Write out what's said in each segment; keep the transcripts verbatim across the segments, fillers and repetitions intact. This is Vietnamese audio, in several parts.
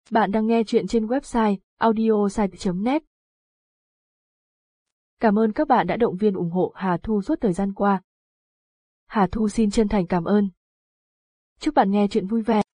Bạn đang nghe chuyện trên website audiosite chấm net. Cảm ơn các bạn đã động viên ủng hộ Hà Thu suốt thời gian qua. Hà Thu xin chân thành cảm ơn. Chúc bạn nghe chuyện vui vẻ.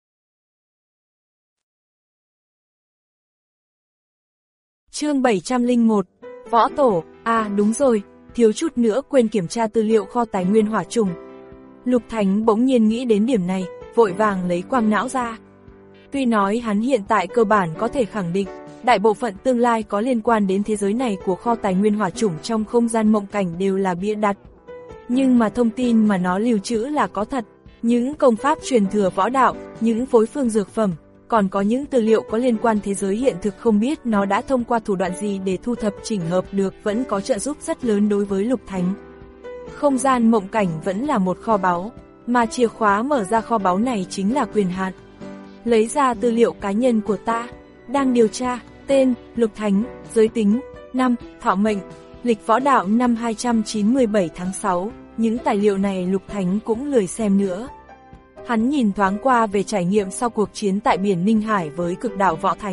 Chương bảy trăm lẻ một, Võ Tổ. À đúng rồi, thiếu chút nữa quên kiểm tra tư liệu kho tài nguyên hỏa trùng. Lục Thánh bỗng nhiên nghĩ đến điểm này, vội vàng lấy quang não ra. Tuy nói hắn hiện tại cơ bản có thể khẳng định, đại bộ phận tương lai có liên quan đến thế giới này của kho tài nguyên hỏa chủng trong không gian mộng cảnh đều là bịa đặt. Nhưng mà thông tin mà nó lưu trữ là có thật, những công pháp truyền thừa võ đạo, những phối phương dược phẩm, còn có những tư liệu có liên quan thế giới hiện thực không biết nó đã thông qua thủ đoạn gì để thu thập chỉnh hợp được vẫn có trợ giúp rất lớn đối với Lục Thánh. Không gian mộng cảnh vẫn là một kho báu, mà chìa khóa mở ra kho báu này chính là quyền hạn. Lấy ra tư liệu cá nhân của ta, đang điều tra, tên, Lục Thánh, giới tính, năm, thọ mệnh, lịch võ đạo năm hai trăm chín mươi bảy tháng sáu, những tài liệu này Lục Thánh cũng lười xem nữa. Hắn nhìn thoáng qua về trải nghiệm sau cuộc chiến tại biển Ninh Hải với cực đạo Võ Thánh.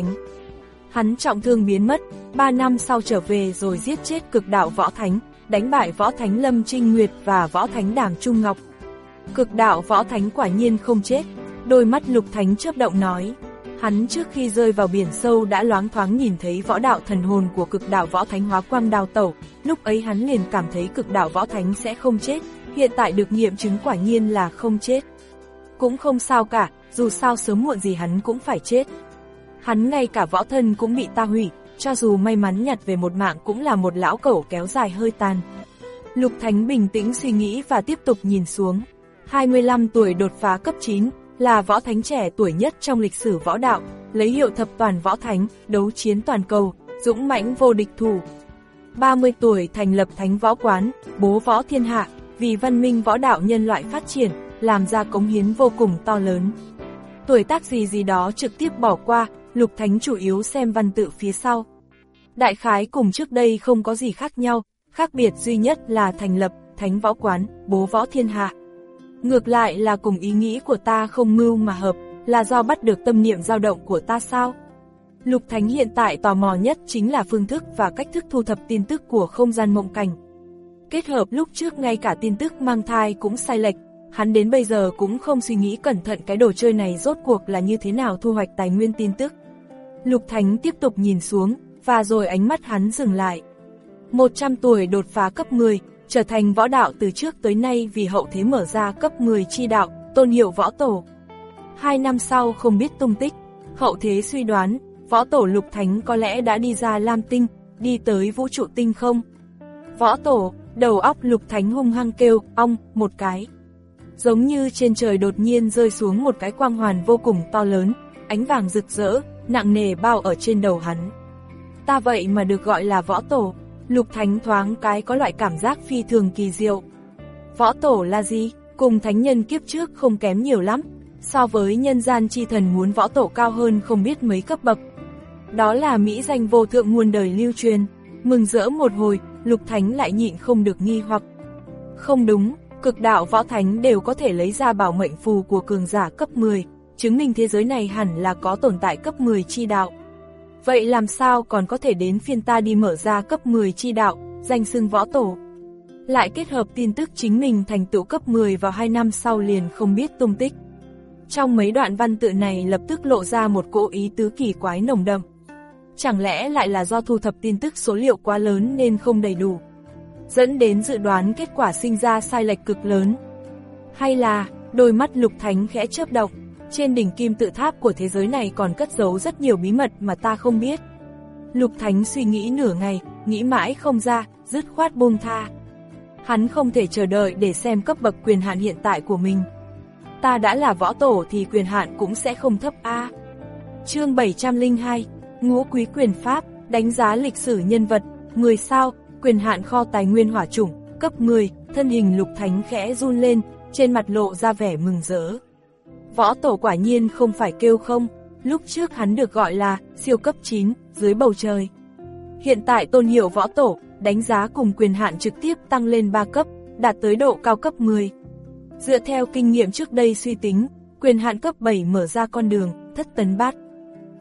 Hắn trọng thương biến mất, ba năm sau trở về rồi giết chết cực đạo Võ Thánh, đánh bại Võ Thánh Lâm Trinh Nguyệt và Võ Thánh Đàm Trung Ngọc. Cực đạo Võ Thánh quả nhiên không chết. Đôi mắt Lục Thánh chớp động nói, hắn trước khi rơi vào biển sâu đã loáng thoáng nhìn thấy võ đạo thần hồn của cực đạo Võ Thánh hóa quang đao tẩu, lúc ấy hắn liền cảm thấy cực đạo Võ Thánh sẽ không chết, hiện tại được nghiệm chứng quả nhiên là không chết. Cũng không sao cả, dù sao sớm muộn gì hắn cũng phải chết. Hắn ngay cả võ thân cũng bị ta hủy, cho dù may mắn nhặt về một mạng cũng là một lão cẩu kéo dài hơi tàn. Lục Thánh bình tĩnh suy nghĩ và tiếp tục nhìn xuống, hai mươi lăm tuổi đột phá cấp chín, là võ thánh trẻ tuổi nhất trong lịch sử võ đạo, lấy hiệu thập toàn võ thánh, đấu chiến toàn cầu, dũng mãnh vô địch thủ. ba mươi tuổi thành lập thánh võ quán, bố võ thiên hạ, vì văn minh võ đạo nhân loại phát triển, làm ra cống hiến vô cùng to lớn. Tuổi tác gì gì đó trực tiếp bỏ qua, Lục Thánh chủ yếu xem văn tự phía sau. Đại khái cùng trước đây không có gì khác nhau, khác biệt duy nhất là thành lập thánh võ quán, bố võ thiên hạ. Ngược lại là cùng ý nghĩ của ta không mưu mà hợp, là do bắt được tâm niệm dao động của ta sao? Lục Thánh hiện tại tò mò nhất chính là phương thức và cách thức thu thập tin tức của không gian mộng cảnh. Kết hợp lúc trước ngay cả tin tức mang thai cũng sai lệch, hắn đến bây giờ cũng không suy nghĩ cẩn thận cái đồ chơi này rốt cuộc là như thế nào thu hoạch tài nguyên tin tức. Lục Thánh tiếp tục nhìn xuống, và rồi ánh mắt hắn dừng lại. một trăm tuổi đột phá cấp mười, trở thành võ đạo từ trước tới nay vì hậu thế mở ra cấp mười chi đạo, tôn hiệu võ tổ. Hai năm sau không biết tung tích, hậu thế suy đoán, võ tổ Lục Thánh có lẽ đã đi ra Lam Tinh, đi tới vũ trụ tinh không. Võ tổ, đầu óc Lục Thánh hung hăng kêu, ong, một cái. Giống như trên trời đột nhiên rơi xuống một cái quang hoàn vô cùng to lớn, ánh vàng rực rỡ, nặng nề bao ở trên đầu hắn. Ta vậy mà được gọi là võ tổ. Lục Thánh thoáng cái có loại cảm giác phi thường kỳ diệu. Võ tổ là gì? Cùng thánh nhân kiếp trước không kém nhiều lắm, so với nhân gian chi thần muốn võ tổ cao hơn không biết mấy cấp bậc. Đó là mỹ danh vô thượng muôn đời lưu truyền. Mừng rỡ một hồi, Lục Thánh lại nhịn không được nghi hoặc. Không đúng, cực đạo võ thánh đều có thể lấy ra bảo mệnh phù của cường giả cấp mười, chứng minh thế giới này hẳn là có tồn tại cấp mười chi đạo. Vậy làm sao còn có thể đến phiên ta đi mở ra cấp mười chi đạo, danh xưng võ tổ? Lại kết hợp tin tức chính mình thành tựu cấp mười vào hai năm sau liền không biết tung tích. Trong mấy đoạn văn tự này lập tức lộ ra một cỗ ý tứ kỳ quái nồng đậm. Chẳng lẽ lại là do thu thập tin tức số liệu quá lớn nên không đầy đủ, dẫn đến dự đoán kết quả sinh ra sai lệch cực lớn? Hay là, đôi mắt Lục Thánh khẽ chớp động, trên đỉnh kim tự tháp của thế giới này còn cất giấu rất nhiều bí mật mà ta không biết. Lục Thánh suy nghĩ nửa ngày, nghĩ mãi không ra, dứt khoát buông tha. Hắn không thể chờ đợi để xem cấp bậc quyền hạn hiện tại của mình. Ta đã là võ tổ thì quyền hạn cũng sẽ không thấp a. Chương bảy trăm lẻ hai, Ngũ Quý Quyền Pháp, đánh giá lịch sử nhân vật, mười sao, quyền hạn kho tài nguyên hỏa chủng, cấp mười, thân hình Lục Thánh khẽ run lên, trên mặt lộ ra vẻ mừng rỡ. Võ tổ quả nhiên không phải kêu không, lúc trước hắn được gọi là siêu cấp chín, dưới bầu trời. Hiện tại tôn hiệu võ tổ, đánh giá cùng quyền hạn trực tiếp tăng lên ba cấp, đạt tới độ cao cấp mười. Dựa theo kinh nghiệm trước đây suy tính, quyền hạn cấp bảy mở ra con đường, thất tấn bát.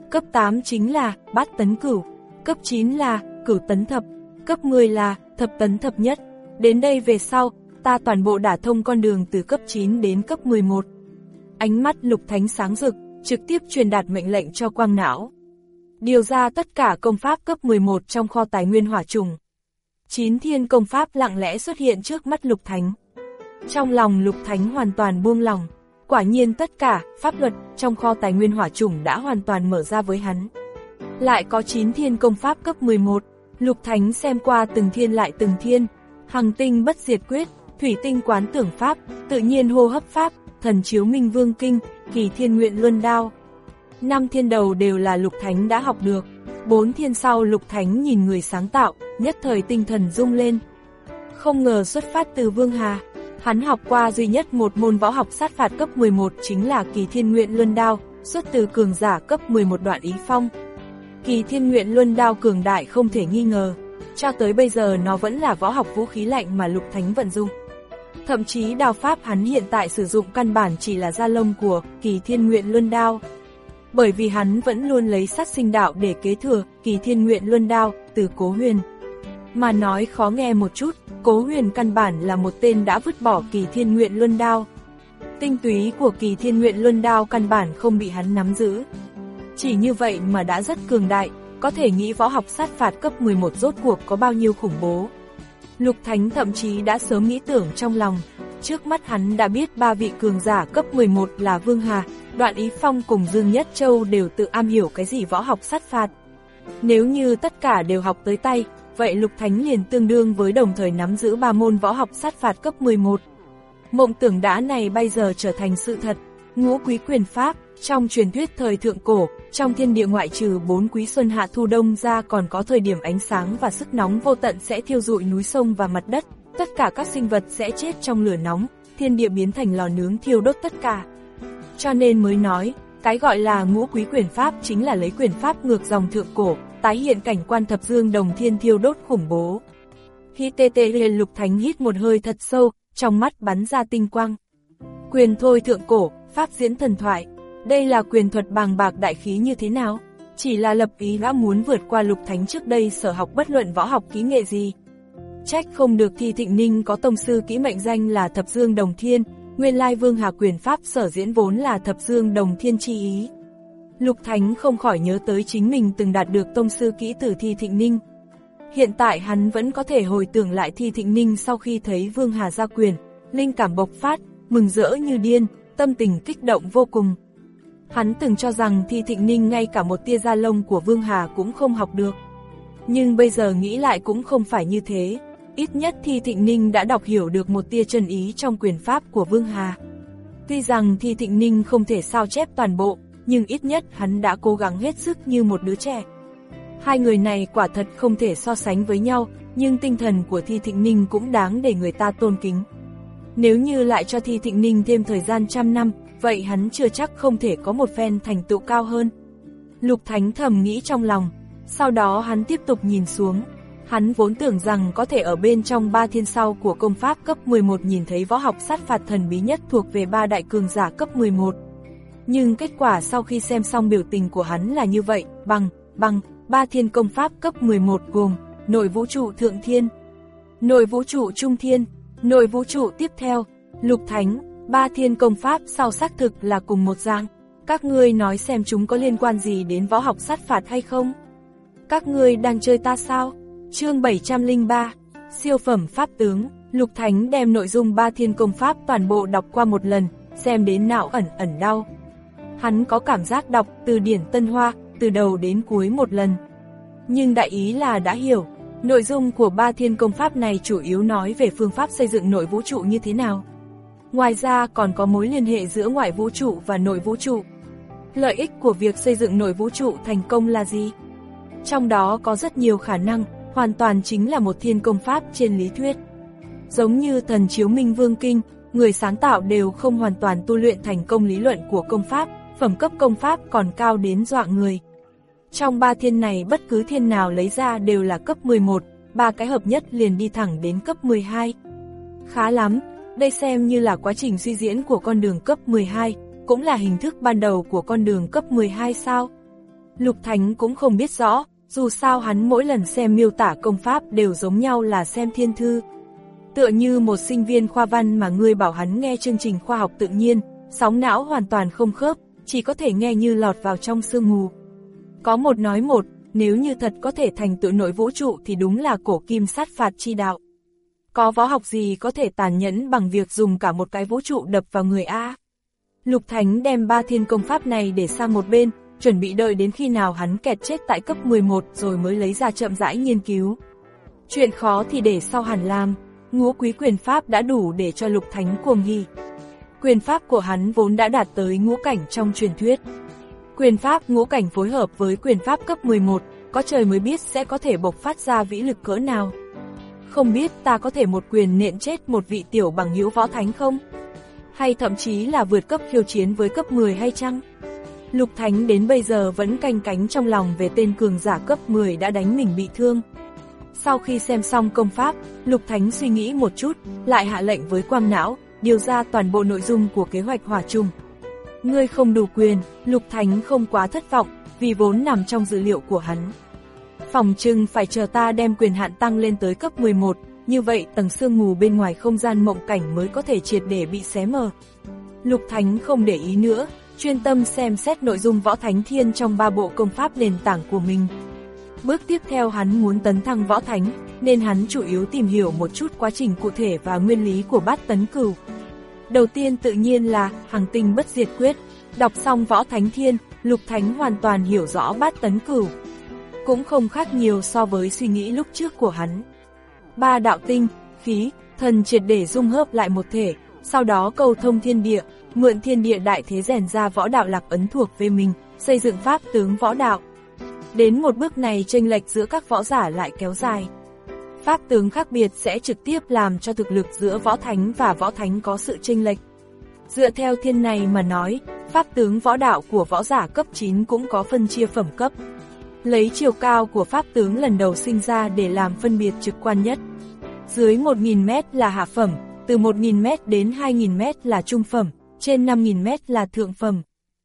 cấp tám chính là bát tấn cửu, cấp chín là cửu tấn thập, cấp mười là thập tấn thập nhất. Đến đây về sau, ta toàn bộ đả thông con đường từ cấp chín đến cấp mười một. Ánh mắt Lục Thánh sáng rực, trực tiếp truyền đạt mệnh lệnh cho quang não. Điều ra tất cả công pháp cấp mười một trong kho tài nguyên hỏa trùng. Chín thiên công pháp lặng lẽ xuất hiện trước mắt Lục Thánh. Trong lòng Lục Thánh hoàn toàn buông lòng. Quả nhiên tất cả pháp luật trong kho tài nguyên hỏa trùng đã hoàn toàn mở ra với hắn. Lại có chín thiên công pháp cấp mười một. Lục Thánh xem qua từng thiên lại từng thiên. Hằng tinh bất diệt quyết, thủy tinh quán tưởng pháp, tự nhiên hô hấp pháp, thần chiếu minh vương kinh, kỳ thiên nguyện luân đao. Năm thiên đầu đều là Lục Thánh đã học được. Bốn thiên sau Lục Thánh nhìn người sáng tạo, nhất thời tinh thần rung lên. Không ngờ xuất phát từ Vương Hà. Hắn học qua duy nhất một môn võ học sát phạt cấp mười một chính là kỳ thiên nguyện luân đao, xuất từ cường giả cấp mười một Đoạn Ý Phong. Kỳ thiên nguyện luân đao cường đại không thể nghi ngờ. Cho tới bây giờ nó vẫn là võ học vũ khí lạnh mà Lục Thánh vận dụng. Thậm chí đao pháp hắn hiện tại sử dụng căn bản chỉ là da lông của kỳ thiên nguyện luân đao. Bởi vì hắn vẫn luôn lấy sát sinh đạo để kế thừa kỳ thiên nguyện luân đao từ Cố Huyền. Mà nói khó nghe một chút, Cố Huyền căn bản là một tên đã vứt bỏ kỳ thiên nguyện luân đao. Tinh túy của kỳ thiên nguyện luân đao căn bản không bị hắn nắm giữ. Chỉ như vậy mà đã rất cường đại, có thể nghĩ võ học sát phạt cấp mười một rốt cuộc có bao nhiêu khủng bố. Lục Thánh thậm chí đã sớm nghĩ tưởng trong lòng, trước mắt hắn đã biết ba vị cường giả cấp mười một là Vương Hà, Đoạn Ý Phong cùng Dương Nhất Châu đều tự am hiểu cái gì võ học sát phạt. Nếu như tất cả đều học tới tay, vậy Lục Thánh liền tương đương với đồng thời nắm giữ ba môn võ học sát phạt cấp mười một. Mộng tưởng đã này bây giờ trở thành sự thật. Ngũ quý quyền pháp, trong truyền thuyết thời thượng cổ, trong thiên địa ngoại trừ bốn quý xuân hạ thu đông ra còn có thời điểm ánh sáng và sức nóng vô tận sẽ thiêu rụi núi sông và mặt đất, tất cả các sinh vật sẽ chết trong lửa nóng, thiên địa biến thành lò nướng thiêu đốt tất cả. Cho nên mới nói, cái gọi là ngũ quý quyền pháp chính là lấy quyền pháp ngược dòng thượng cổ, tái hiện cảnh quan thập dương đồng thiên thiêu đốt khủng bố. Khi tê tê liền Lục Thánh hít một hơi thật sâu, trong mắt bắn ra tinh quang. Quyền thôi thượng cổ, pháp diễn thần thoại. Đây là quyền thuật bàng bạc đại khí như thế nào? Chỉ là lập ý đã muốn vượt qua Lục Thánh trước đây sở học bất luận võ học kỹ nghệ gì. Trách không được Thi Thịnh Ninh có tông sư kỹ mệnh danh là Thập Dương Đồng Thiên, nguyên lai Vương Hà quyền pháp sở diễn vốn là Thập Dương Đồng Thiên chi ý. Lục Thánh không khỏi nhớ tới chính mình từng đạt được tông sư kỹ từ Thi Thịnh Ninh. Hiện tại hắn vẫn có thể hồi tưởng lại Thi Thịnh Ninh sau khi thấy Vương Hà ra quyền, linh cảm bộc phát, mừng rỡ như điên, tâm tình kích động vô cùng. Hắn từng cho rằng Thi Thịnh Ninh ngay cả một tia da lông của Vương Hà cũng không học được. Nhưng bây giờ nghĩ lại cũng không phải như thế, ít nhất Thi Thịnh Ninh đã đọc hiểu được một tia chân ý trong quyền pháp của Vương Hà. Tuy rằng Thi Thịnh Ninh không thể sao chép toàn bộ, nhưng ít nhất hắn đã cố gắng hết sức như một đứa trẻ. Hai người này quả thật không thể so sánh với nhau, nhưng tinh thần của Thi Thịnh Ninh cũng đáng để người ta tôn kính. Nếu như lại cho Thi Thịnh Ninh thêm thời gian trăm năm, vậy hắn chưa chắc không thể có một phen thành tựu cao hơn. Lục Thánh thầm nghĩ trong lòng, sau đó hắn tiếp tục nhìn xuống. Hắn vốn tưởng rằng có thể ở bên trong ba thiên sau của công pháp cấp mười một nhìn thấy võ học sát phạt thần bí nhất thuộc về ba đại cường giả cấp mười một. Nhưng kết quả sau khi xem xong biểu tình của hắn là như vậy, bằng, bằng, ba thiên công pháp cấp mười một gồm nội vũ trụ thượng thiên, nội vũ trụ trung thiên, nội vũ trụ tiếp theo. Lục Thánh, ba thiên công pháp sau xác thực là cùng một dạng. Các ngươi nói xem chúng có liên quan gì đến võ học sát phạt hay không? Các ngươi đang chơi ta sao? Chương bảy trăm lẻ ba, siêu phẩm pháp tướng. Lục Thánh đem nội dung ba thiên công pháp toàn bộ đọc qua một lần, xem đến não ẩn ẩn đau. Hắn có cảm giác đọc từ điển Tân Hoa, từ đầu đến cuối một lần. Nhưng đại ý là đã hiểu, nội dung của ba thiên công pháp này chủ yếu nói về phương pháp xây dựng nội vũ trụ như thế nào. Ngoài ra còn có mối liên hệ giữa ngoại vũ trụ và nội vũ trụ. Lợi ích của việc xây dựng nội vũ trụ thành công là gì? Trong đó có rất nhiều khả năng, hoàn toàn chính là một thiên công pháp trên lý thuyết. Giống như thần chiếu minh vương kinh, người sáng tạo đều không hoàn toàn tu luyện thành công lý luận của công pháp, phẩm cấp công pháp còn cao đến dọa người. Trong ba thiên này bất cứ thiên nào lấy ra đều là cấp mười một, ba cái hợp nhất liền đi thẳng đến cấp mười hai. Khá lắm, đây xem như là quá trình suy diễn của con đường cấp mười hai, cũng là hình thức ban đầu của con đường cấp mười hai sao? Lục Thánh cũng không biết rõ, dù sao hắn mỗi lần xem miêu tả công pháp đều giống nhau là xem thiên thư. Tựa như một sinh viên khoa văn mà ngươi bảo hắn nghe chương trình khoa học tự nhiên, sóng não hoàn toàn không khớp, chỉ có thể nghe như lọt vào trong sương mù. Có một nói một, nếu như thật có thể thành tựu nội vũ trụ thì đúng là cổ kim sát phạt chi đạo. Có võ học gì có thể tàn nhẫn bằng việc dùng cả một cái vũ trụ đập vào người A. Lục Thánh đem ba thiên công pháp này để sang một bên, chuẩn bị đợi đến khi nào hắn kẹt chết tại cấp mười một rồi mới lấy ra chậm rãi nghiên cứu. Chuyện khó thì để sau hẳn làm, ngũ quý quyền pháp đã đủ để cho Lục Thánh cuồng hỉ. Quyền pháp của hắn vốn đã đạt tới ngũ cảnh trong truyền thuyết. Quyền pháp ngũ cảnh phối hợp với quyền pháp cấp mười một, có trời mới biết sẽ có thể bộc phát ra vĩ lực cỡ nào. Không biết ta có thể một quyền nện chết một vị tiểu bằng hữu võ thánh không? Hay thậm chí là vượt cấp khiêu chiến với cấp mười hay chăng? Lục Thánh đến bây giờ vẫn canh cánh trong lòng về tên cường giả cấp mười đã đánh mình bị thương. Sau khi xem xong công pháp, Lục Thánh suy nghĩ một chút, lại hạ lệnh với quang não, điều ra toàn bộ nội dung của kế hoạch hỏa trùng. Ngươi không đủ quyền, Lục Thánh không quá thất vọng, vì vốn nằm trong dữ liệu của hắn. Phòng trưng phải chờ ta đem quyền hạn tăng lên tới cấp mười một, như vậy tầng sương mù bên ngoài không gian mộng cảnh mới có thể triệt để bị xé mờ. Lục Thánh không để ý nữa, chuyên tâm xem xét nội dung Võ Thánh Thiên trong ba bộ công pháp nền tảng của mình. Bước tiếp theo hắn muốn tấn thăng Võ Thánh, nên hắn chủ yếu tìm hiểu một chút quá trình cụ thể và nguyên lý của Bát Tấn Cửu. Đầu tiên tự nhiên là Hằng Tinh Bất Diệt Quyết. Đọc xong Võ Thánh Thiên, Lục Thánh hoàn toàn hiểu rõ Bát Tấn Cửu. Cũng không khác nhiều so với suy nghĩ lúc trước của hắn. Ba đạo tinh, khí, thần triệt để dung hợp lại một thể, sau đó cầu thông thiên địa, mượn thiên địa đại thế rèn ra võ đạo lạc ấn thuộc về mình, xây dựng pháp tướng võ đạo. Đến một bước này chênh lệch giữa các võ giả lại kéo dài. Pháp tướng khác biệt sẽ trực tiếp làm cho thực lực giữa võ thánh và võ thánh có sự chênh lệch. Dựa theo thiên này mà nói, pháp tướng võ đạo của võ giả cấp chín cũng có phân chia phẩm cấp. Lấy chiều cao của pháp tướng lần đầu sinh ra để làm phân biệt trực quan nhất. Dưới một nghìn mét là hạ phẩm, từ một nghìn mét đến hai nghìn mét là trung phẩm, trên năm nghìn mét là thượng phẩm.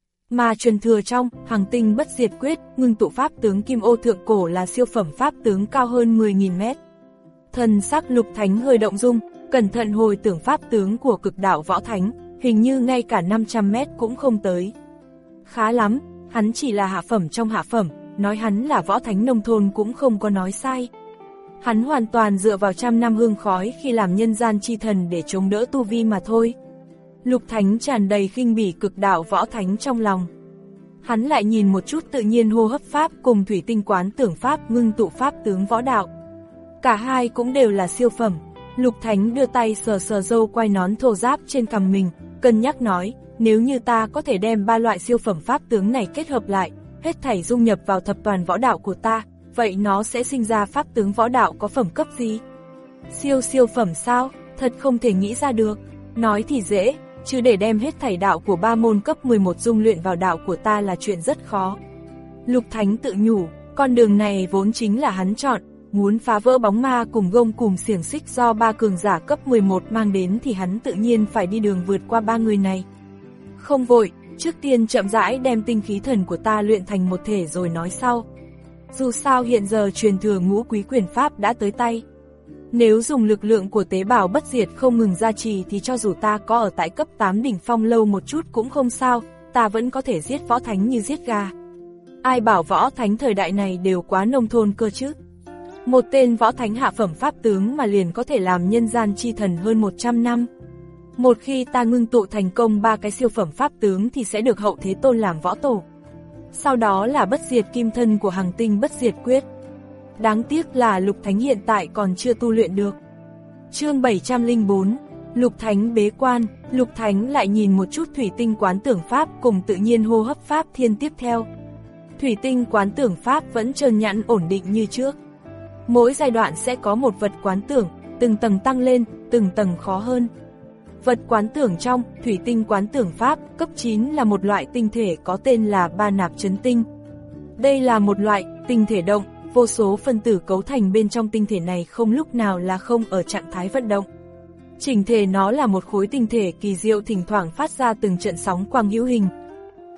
Mà truyền thừa trong Hằng Tinh Bất Diệt Quyết, ngưng tụ pháp tướng Kim Ô thượng cổ là siêu phẩm pháp tướng cao hơn mười nghìn mét. Thần sắc Lục Thánh hơi động dung, cẩn thận hồi tưởng pháp tướng của cực đạo võ thánh, hình như ngay cả năm trăm mét cũng không tới. Khá lắm, hắn chỉ là hạ phẩm trong hạ phẩm, nói hắn là võ thánh nông thôn cũng không có nói sai. Hắn hoàn toàn dựa vào trăm năm hương khói khi làm nhân gian chi thần để chống đỡ tu vi mà thôi. Lục Thánh tràn đầy khinh bỉ cực đạo võ thánh trong lòng. Hắn lại nhìn một chút tự nhiên hô hấp pháp cùng thủy tinh quán tưởng pháp ngưng tụ pháp tướng võ đạo. Cả hai cũng đều là siêu phẩm. Lục Thánh đưa tay sờ sờ râu quai nón thô ráp trên cằm mình, cân nhắc nói, nếu như ta có thể đem ba loại siêu phẩm pháp tướng này kết hợp lại, hết thảy dung nhập vào thập toàn võ đạo của ta, vậy nó sẽ sinh ra pháp tướng võ đạo có phẩm cấp gì? Siêu siêu phẩm sao? Thật không thể nghĩ ra được. Nói thì dễ, chứ để đem hết thảy đạo của ba môn cấp mười một dung luyện vào đạo của ta là chuyện rất khó. Lục Thánh tự nhủ, con đường này vốn chính là hắn chọn, muốn phá vỡ bóng ma cùng gông cùng xiềng xích do ba cường giả cấp mười một mang đến thì hắn tự nhiên phải đi đường vượt qua ba người này. Không vội, trước tiên chậm rãi đem tinh khí thần của ta luyện thành một thể rồi nói sau. Dù sao hiện giờ truyền thừa ngũ quý quyền pháp đã tới tay. Nếu dùng lực lượng của tế bào bất diệt không ngừng gia trì thì cho dù ta có ở tại cấp tám đỉnh phong lâu một chút cũng không sao, ta vẫn có thể giết võ thánh như giết gà. Ai bảo võ thánh thời đại này đều quá nông thôn cơ chứ. Một tên võ thánh hạ phẩm pháp tướng mà liền có thể làm nhân gian chi thần hơn một trăm năm. Một khi ta ngưng tụ thành công ba cái siêu phẩm pháp tướng thì sẽ được hậu thế tôn làm võ tổ. Sau đó là bất diệt kim thân của Hằng Tinh Bất Diệt Quyết. Đáng tiếc là Lục Thánh hiện tại còn chưa tu luyện được. Chương bảy trăm lẻ bốn, Lục Thánh bế quan. Lục Thánh lại nhìn một chút thủy tinh quán tưởng pháp cùng tự nhiên hô hấp pháp thiên tiếp theo. Thủy tinh quán tưởng pháp vẫn trơn nhẵn ổn định như trước. Mỗi giai đoạn sẽ có một vật quán tưởng, từng tầng tăng lên, từng tầng khó hơn. Vật quán tưởng trong thủy tinh quán tưởng pháp cấp chín là một loại tinh thể có tên là ba nạp chấn tinh. Đây là một loại tinh thể động, vô số phân tử cấu thành bên trong tinh thể này không lúc nào là không ở trạng thái vận động. Chỉnh thể nó là một khối tinh thể kỳ diệu thỉnh thoảng phát ra từng trận sóng quang hữu hình.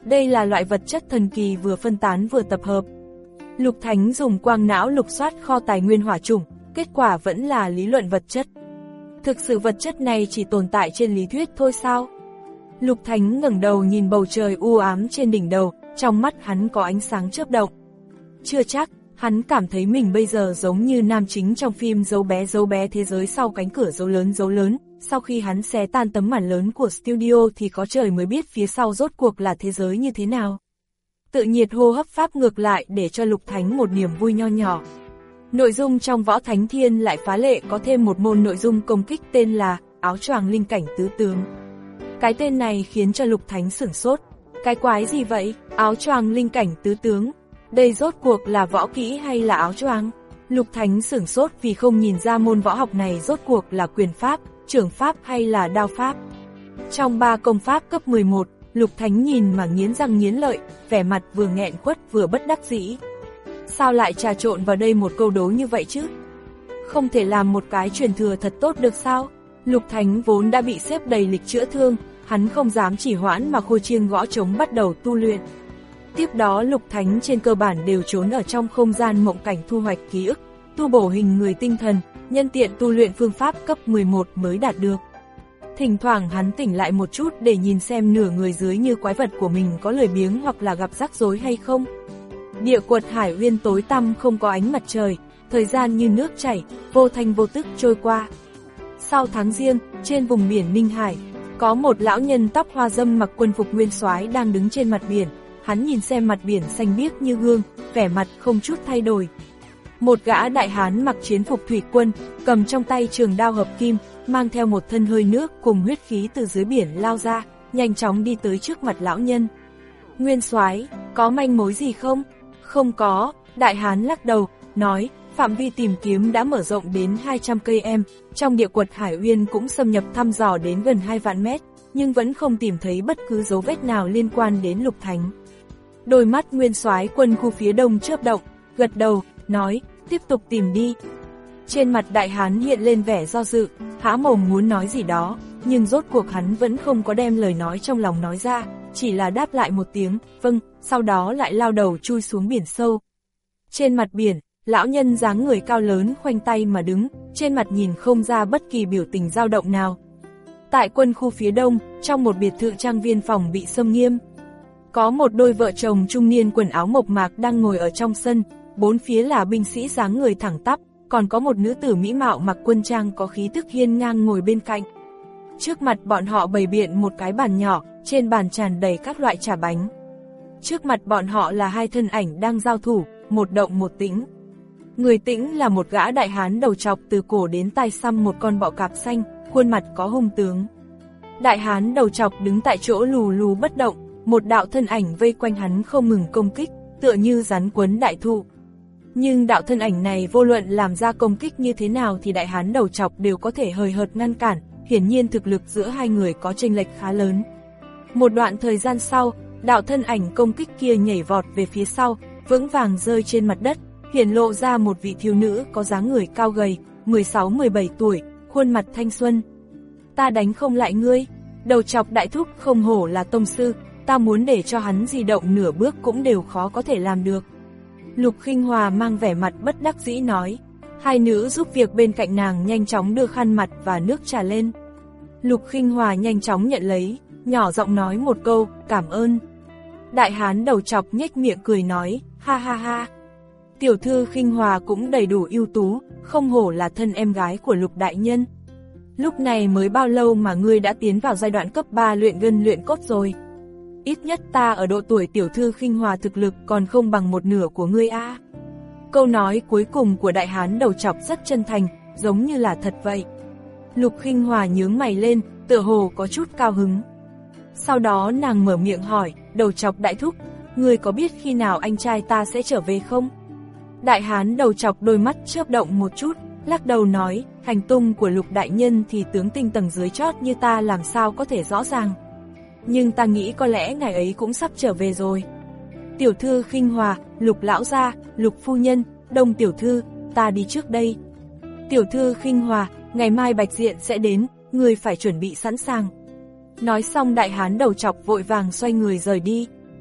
Đây là loại vật chất thần kỳ vừa phân tán vừa tập hợp. Lục Thánh dùng quang não lục soát kho tài nguyên hỏa chủng, kết quả vẫn là lý luận vật chất. Thực sự vật chất này chỉ tồn tại trên lý thuyết thôi sao? Lục Thánh ngẩng đầu nhìn bầu trời u ám trên đỉnh đầu, trong mắt hắn có ánh sáng chớp động. Chưa chắc, hắn cảm thấy mình bây giờ giống như nam chính trong phim Dấu bé dấu bé thế giới sau cánh cửa dấu lớn dấu lớn, sau khi hắn xé tan tấm màn lớn của studio thì có trời mới biết phía sau rốt cuộc là thế giới như thế nào. Tự nhiệt hô hấp pháp ngược lại để cho Lục Thánh một niềm vui nho nhỏ. Nội dung trong Võ Thánh Thiên lại phá lệ có thêm một môn nội dung công kích tên là áo choàng linh cảnh tứ tướng. Cái tên này khiến cho Lục Thánh sửng sốt. Cái quái gì vậy? Áo choàng linh cảnh tứ tướng. Đây rốt cuộc là võ kỹ hay là áo choàng? Lục Thánh sửng sốt vì không nhìn ra môn võ học này rốt cuộc là quyền pháp, trưởng pháp hay là đao pháp. Trong ba công pháp cấp mười một, Lục Thánh nhìn mà nghiến răng nghiến lợi, vẻ mặt vừa nghẹn khuất vừa bất đắc dĩ. Sao lại trà trộn vào đây một câu đố như vậy chứ? Không thể làm một cái truyền thừa thật tốt được sao? Lục Thánh vốn đã bị xếp đầy lịch chữa thương, hắn không dám chỉ hoãn mà khôi chiêng gõ trống bắt đầu tu luyện. Tiếp đó Lục Thánh trên cơ bản đều trốn ở trong không gian mộng cảnh thu hoạch ký ức, tu bổ hình người tinh thần, nhân tiện tu luyện phương pháp cấp mười một mới đạt được. Thỉnh thoảng hắn tỉnh lại một chút để nhìn xem nửa người dưới như quái vật của mình có lười biếng hoặc là gặp rắc rối hay không. Địa quật Hải Uyên tối tăm không có ánh mặt trời, thời gian như nước chảy, vô thanh vô tức trôi qua. Sau tháng Giêng, trên vùng biển Ninh Hải, có một lão nhân tóc hoa râm mặc quân phục nguyên soái đang đứng trên mặt biển. Hắn nhìn xem mặt biển xanh biếc như gương, vẻ mặt không chút thay đổi. Một gã đại hán mặc chiến phục thủy quân, cầm trong tay trường đao hợp kim, mang theo một thân hơi nước cùng huyết khí từ dưới biển lao ra, nhanh chóng đi tới trước mặt lão nhân. Nguyên soái, có manh mối gì không? Không có, đại hán lắc đầu, nói, phạm vi tìm kiếm đã mở rộng đến hai trăm cây em, trong địa quật Hải Uyên cũng xâm nhập thăm dò đến gần hai vạn mét, nhưng vẫn không tìm thấy bất cứ dấu vết nào liên quan đến Lục Thánh. Đôi mắt nguyên soái quân khu phía đông chớp động, gật đầu, nói, tiếp tục tìm đi. Trên mặt đại hán hiện lên vẻ do dự, há mồm muốn nói gì đó, nhưng rốt cuộc hắn vẫn không có đem lời nói trong lòng nói ra, chỉ là đáp lại một tiếng, vâng, sau đó lại lao đầu chui xuống biển sâu. Trên mặt biển, lão nhân dáng người cao lớn khoanh tay mà đứng, trên mặt nhìn không ra bất kỳ biểu tình dao động nào. Tại quân khu phía đông, trong một biệt thự trang viên phòng bị xâm nghiêm, có một đôi vợ chồng trung niên quần áo mộc mạc đang ngồi ở trong sân, bốn phía là binh sĩ dáng người thẳng tắp, còn có một nữ tử mỹ mạo mặc quân trang có khí tức hiên ngang ngồi bên cạnh. Trước mặt bọn họ bày biện một cái bàn nhỏ, trên bàn tràn đầy các loại trà bánh. Trước mặt bọn họ là hai thân ảnh đang giao thủ, một động một tĩnh. Người tĩnh là một gã đại hán đầu trọc từ cổ đến tai xăm một con bọ cạp xanh, khuôn mặt có hung tướng. Đại hán đầu trọc đứng tại chỗ lù lù bất động, một đạo thân ảnh vây quanh hắn không ngừng công kích, tựa như rắn quấn đại thụ. Nhưng đạo thân ảnh này vô luận làm ra công kích như thế nào thì đại hán đầu trọc đều có thể hời hợt ngăn cản, hiển nhiên thực lực giữa hai người có chênh lệch khá lớn. Một đoạn thời gian sau, đạo thân ảnh công kích kia nhảy vọt về phía sau, vững vàng rơi trên mặt đất, hiển lộ ra một vị thiếu nữ có dáng người cao gầy, mười sáu mười bảy tuổi, khuôn mặt thanh xuân. Ta đánh không lại ngươi, đầu trọc đại thúc không hổ là tông sư, ta muốn để cho hắn di động nửa bước cũng đều khó có thể làm được. Lục Khinh Hòa mang vẻ mặt bất đắc dĩ nói. Hai nữ giúp việc bên cạnh nàng nhanh chóng đưa khăn mặt và nước trà lên. Lục Khinh Hòa nhanh chóng nhận lấy, nhỏ giọng nói một câu, cảm ơn. Đại hán đầu trọc nhếch miệng cười nói, ha ha ha. Tiểu thư Khinh Hòa cũng đầy đủ ưu tú, không hổ là thân em gái của Lục đại nhân. Lúc này mới bao lâu mà ngươi đã tiến vào giai đoạn cấp ba luyện gân luyện cốt rồi? Ít nhất ta ở độ tuổi tiểu thư Khinh Hòa thực lực còn không bằng một nửa của ngươi a. Câu nói cuối cùng của đại hán đầu trọc rất chân thành, giống như là thật vậy. Lục Khinh Hòa nhướng mày lên, tựa hồ có chút cao hứng. Sau đó nàng mở miệng hỏi, đầu trọc đại thúc, ngươi có biết khi nào anh trai ta sẽ trở về không? Đại hán đầu trọc đôi mắt chớp động một chút, lắc đầu nói, hành tung của Lục đại nhân thì tướng tinh tầng dưới chót như ta làm sao có thể rõ ràng. Nhưng ta nghĩ có lẽ ngày ấy cũng sắp trở về rồi. Tiểu thư Khinh Hòa, Lục lão gia, Lục phu nhân, Đông tiểu thư, ta đi trước đây. Tiểu thư Khinh Hòa, ngày mai Bạch Diện sẽ đến, người phải chuẩn bị sẵn sàng. Nói xong đại hán đầu trọc vội vàng xoay người rời đi.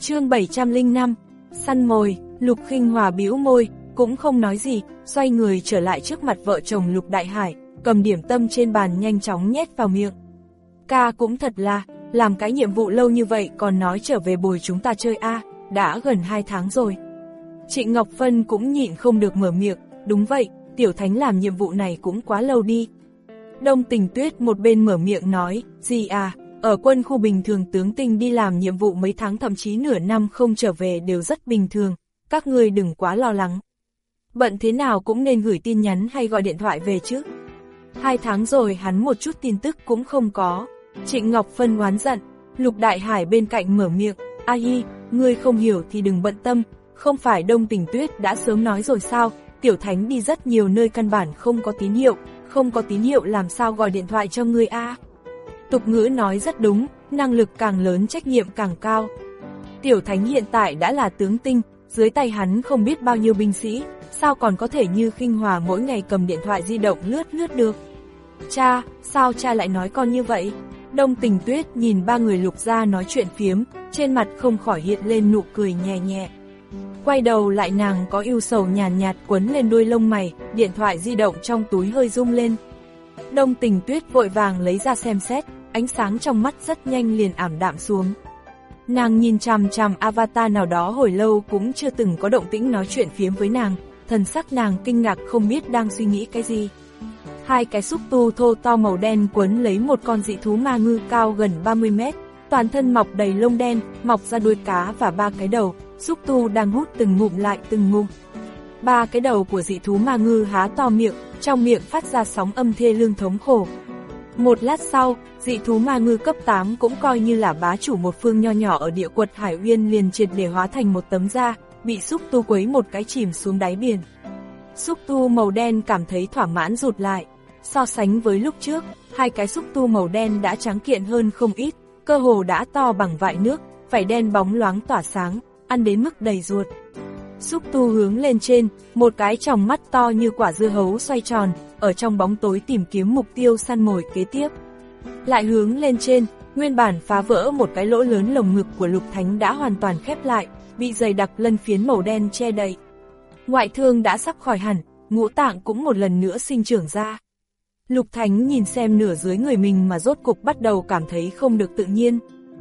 Chương bảy trăm lẻ năm, săn mồi. Lục Khinh Hòa bĩu môi, cũng không nói gì, xoay người trở lại trước mặt vợ chồng Lục Đại Hải, cầm điểm tâm trên bàn nhanh chóng nhét vào miệng. Ca cũng thật là, làm cái nhiệm vụ lâu như vậy còn nói trở về bồi chúng ta chơi a, à, đã gần hai tháng rồi. Trịnh Ngọc Phân cũng nhịn không được mở miệng, đúng vậy, Tiểu Thánh làm nhiệm vụ này cũng quá lâu đi. Đông Tình Tuyết một bên mở miệng nói, gì à, ở quân khu bình thường tướng tinh đi làm nhiệm vụ mấy tháng thậm chí nửa năm không trở về đều rất bình thường, các ngươi đừng quá lo lắng. Bận thế nào cũng nên gửi tin nhắn hay gọi điện thoại về chứ. Hai tháng rồi hắn một chút tin tức cũng không có. Trịnh Ngọc Phân oán giận. Lục Đại Hải bên cạnh mở miệng, a hi, ngươi không hiểu thì đừng bận tâm, không phải Đông Tình Tuyết đã sớm nói rồi sao, Tiểu Thánh đi rất nhiều nơi căn bản không có tín hiệu, không có tín hiệu làm sao gọi điện thoại cho ngươi a. Tục ngữ nói rất đúng, năng lực càng lớn trách nhiệm càng cao. Tiểu Thánh hiện tại đã là tướng tinh, dưới tay hắn không biết bao nhiêu binh sĩ, sao còn có thể như Khinh Hòa mỗi ngày cầm điện thoại di động lướt lướt được. Cha, sao cha lại nói con như vậy? Đông Tình Tuyết nhìn ba người Lục gia nói chuyện phiếm, trên mặt không khỏi hiện lên nụ cười nhẹ nhẹ. Quay đầu lại nàng có ưu sầu nhàn nhạt, nhạt quấn lên đuôi lông mày, điện thoại di động trong túi hơi rung lên. Đông Tình Tuyết vội vàng lấy ra xem xét, ánh sáng trong mắt rất nhanh liền ảm đạm xuống. Nàng nhìn chằm chằm avatar nào đó hồi lâu cũng chưa từng có động tĩnh nói chuyện phiếm với nàng, thần sắc nàng kinh ngạc không biết đang suy nghĩ cái gì. Hai cái xúc tu thô to màu đen quấn lấy một con dị thú ma ngư cao gần ba mươi mét, toàn thân mọc đầy lông đen, mọc ra đuôi cá và ba cái đầu, xúc tu đang hút từng ngụm lại từng ngụm. Ba cái đầu của dị thú ma ngư há to miệng, trong miệng phát ra sóng âm thê lương thống khổ. Một lát sau, dị thú ma ngư cấp tám cũng coi như là bá chủ một phương nho nhỏ ở địa quật Hải Uyên liền triệt để hóa thành một tấm da, bị xúc tu quấy một cái chìm xuống đáy biển. Xúc tu màu đen cảm thấy thỏa mãn rụt lại. So sánh với lúc trước, hai cái xúc tu màu đen đã trắng kiện hơn không ít, cơ hồ đã to bằng vại nước, vảy đen bóng loáng tỏa sáng, ăn đến mức đầy ruột. Xúc tu hướng lên trên, một cái tròng mắt to như quả dưa hấu xoay tròn, ở trong bóng tối tìm kiếm mục tiêu săn mồi kế tiếp. Lại hướng lên trên, nguyên bản phá vỡ một cái lỗ lớn lồng ngực của Lục Thánh đã hoàn toàn khép lại, bị dày đặc lân phiến màu đen che đậy. Ngoại thương đã sắp khỏi hẳn, ngũ tạng cũng một lần nữa sinh trưởng ra. Lục Thánh nhìn xem nửa dưới người mình mà rốt cục bắt đầu cảm thấy không được tự nhiên.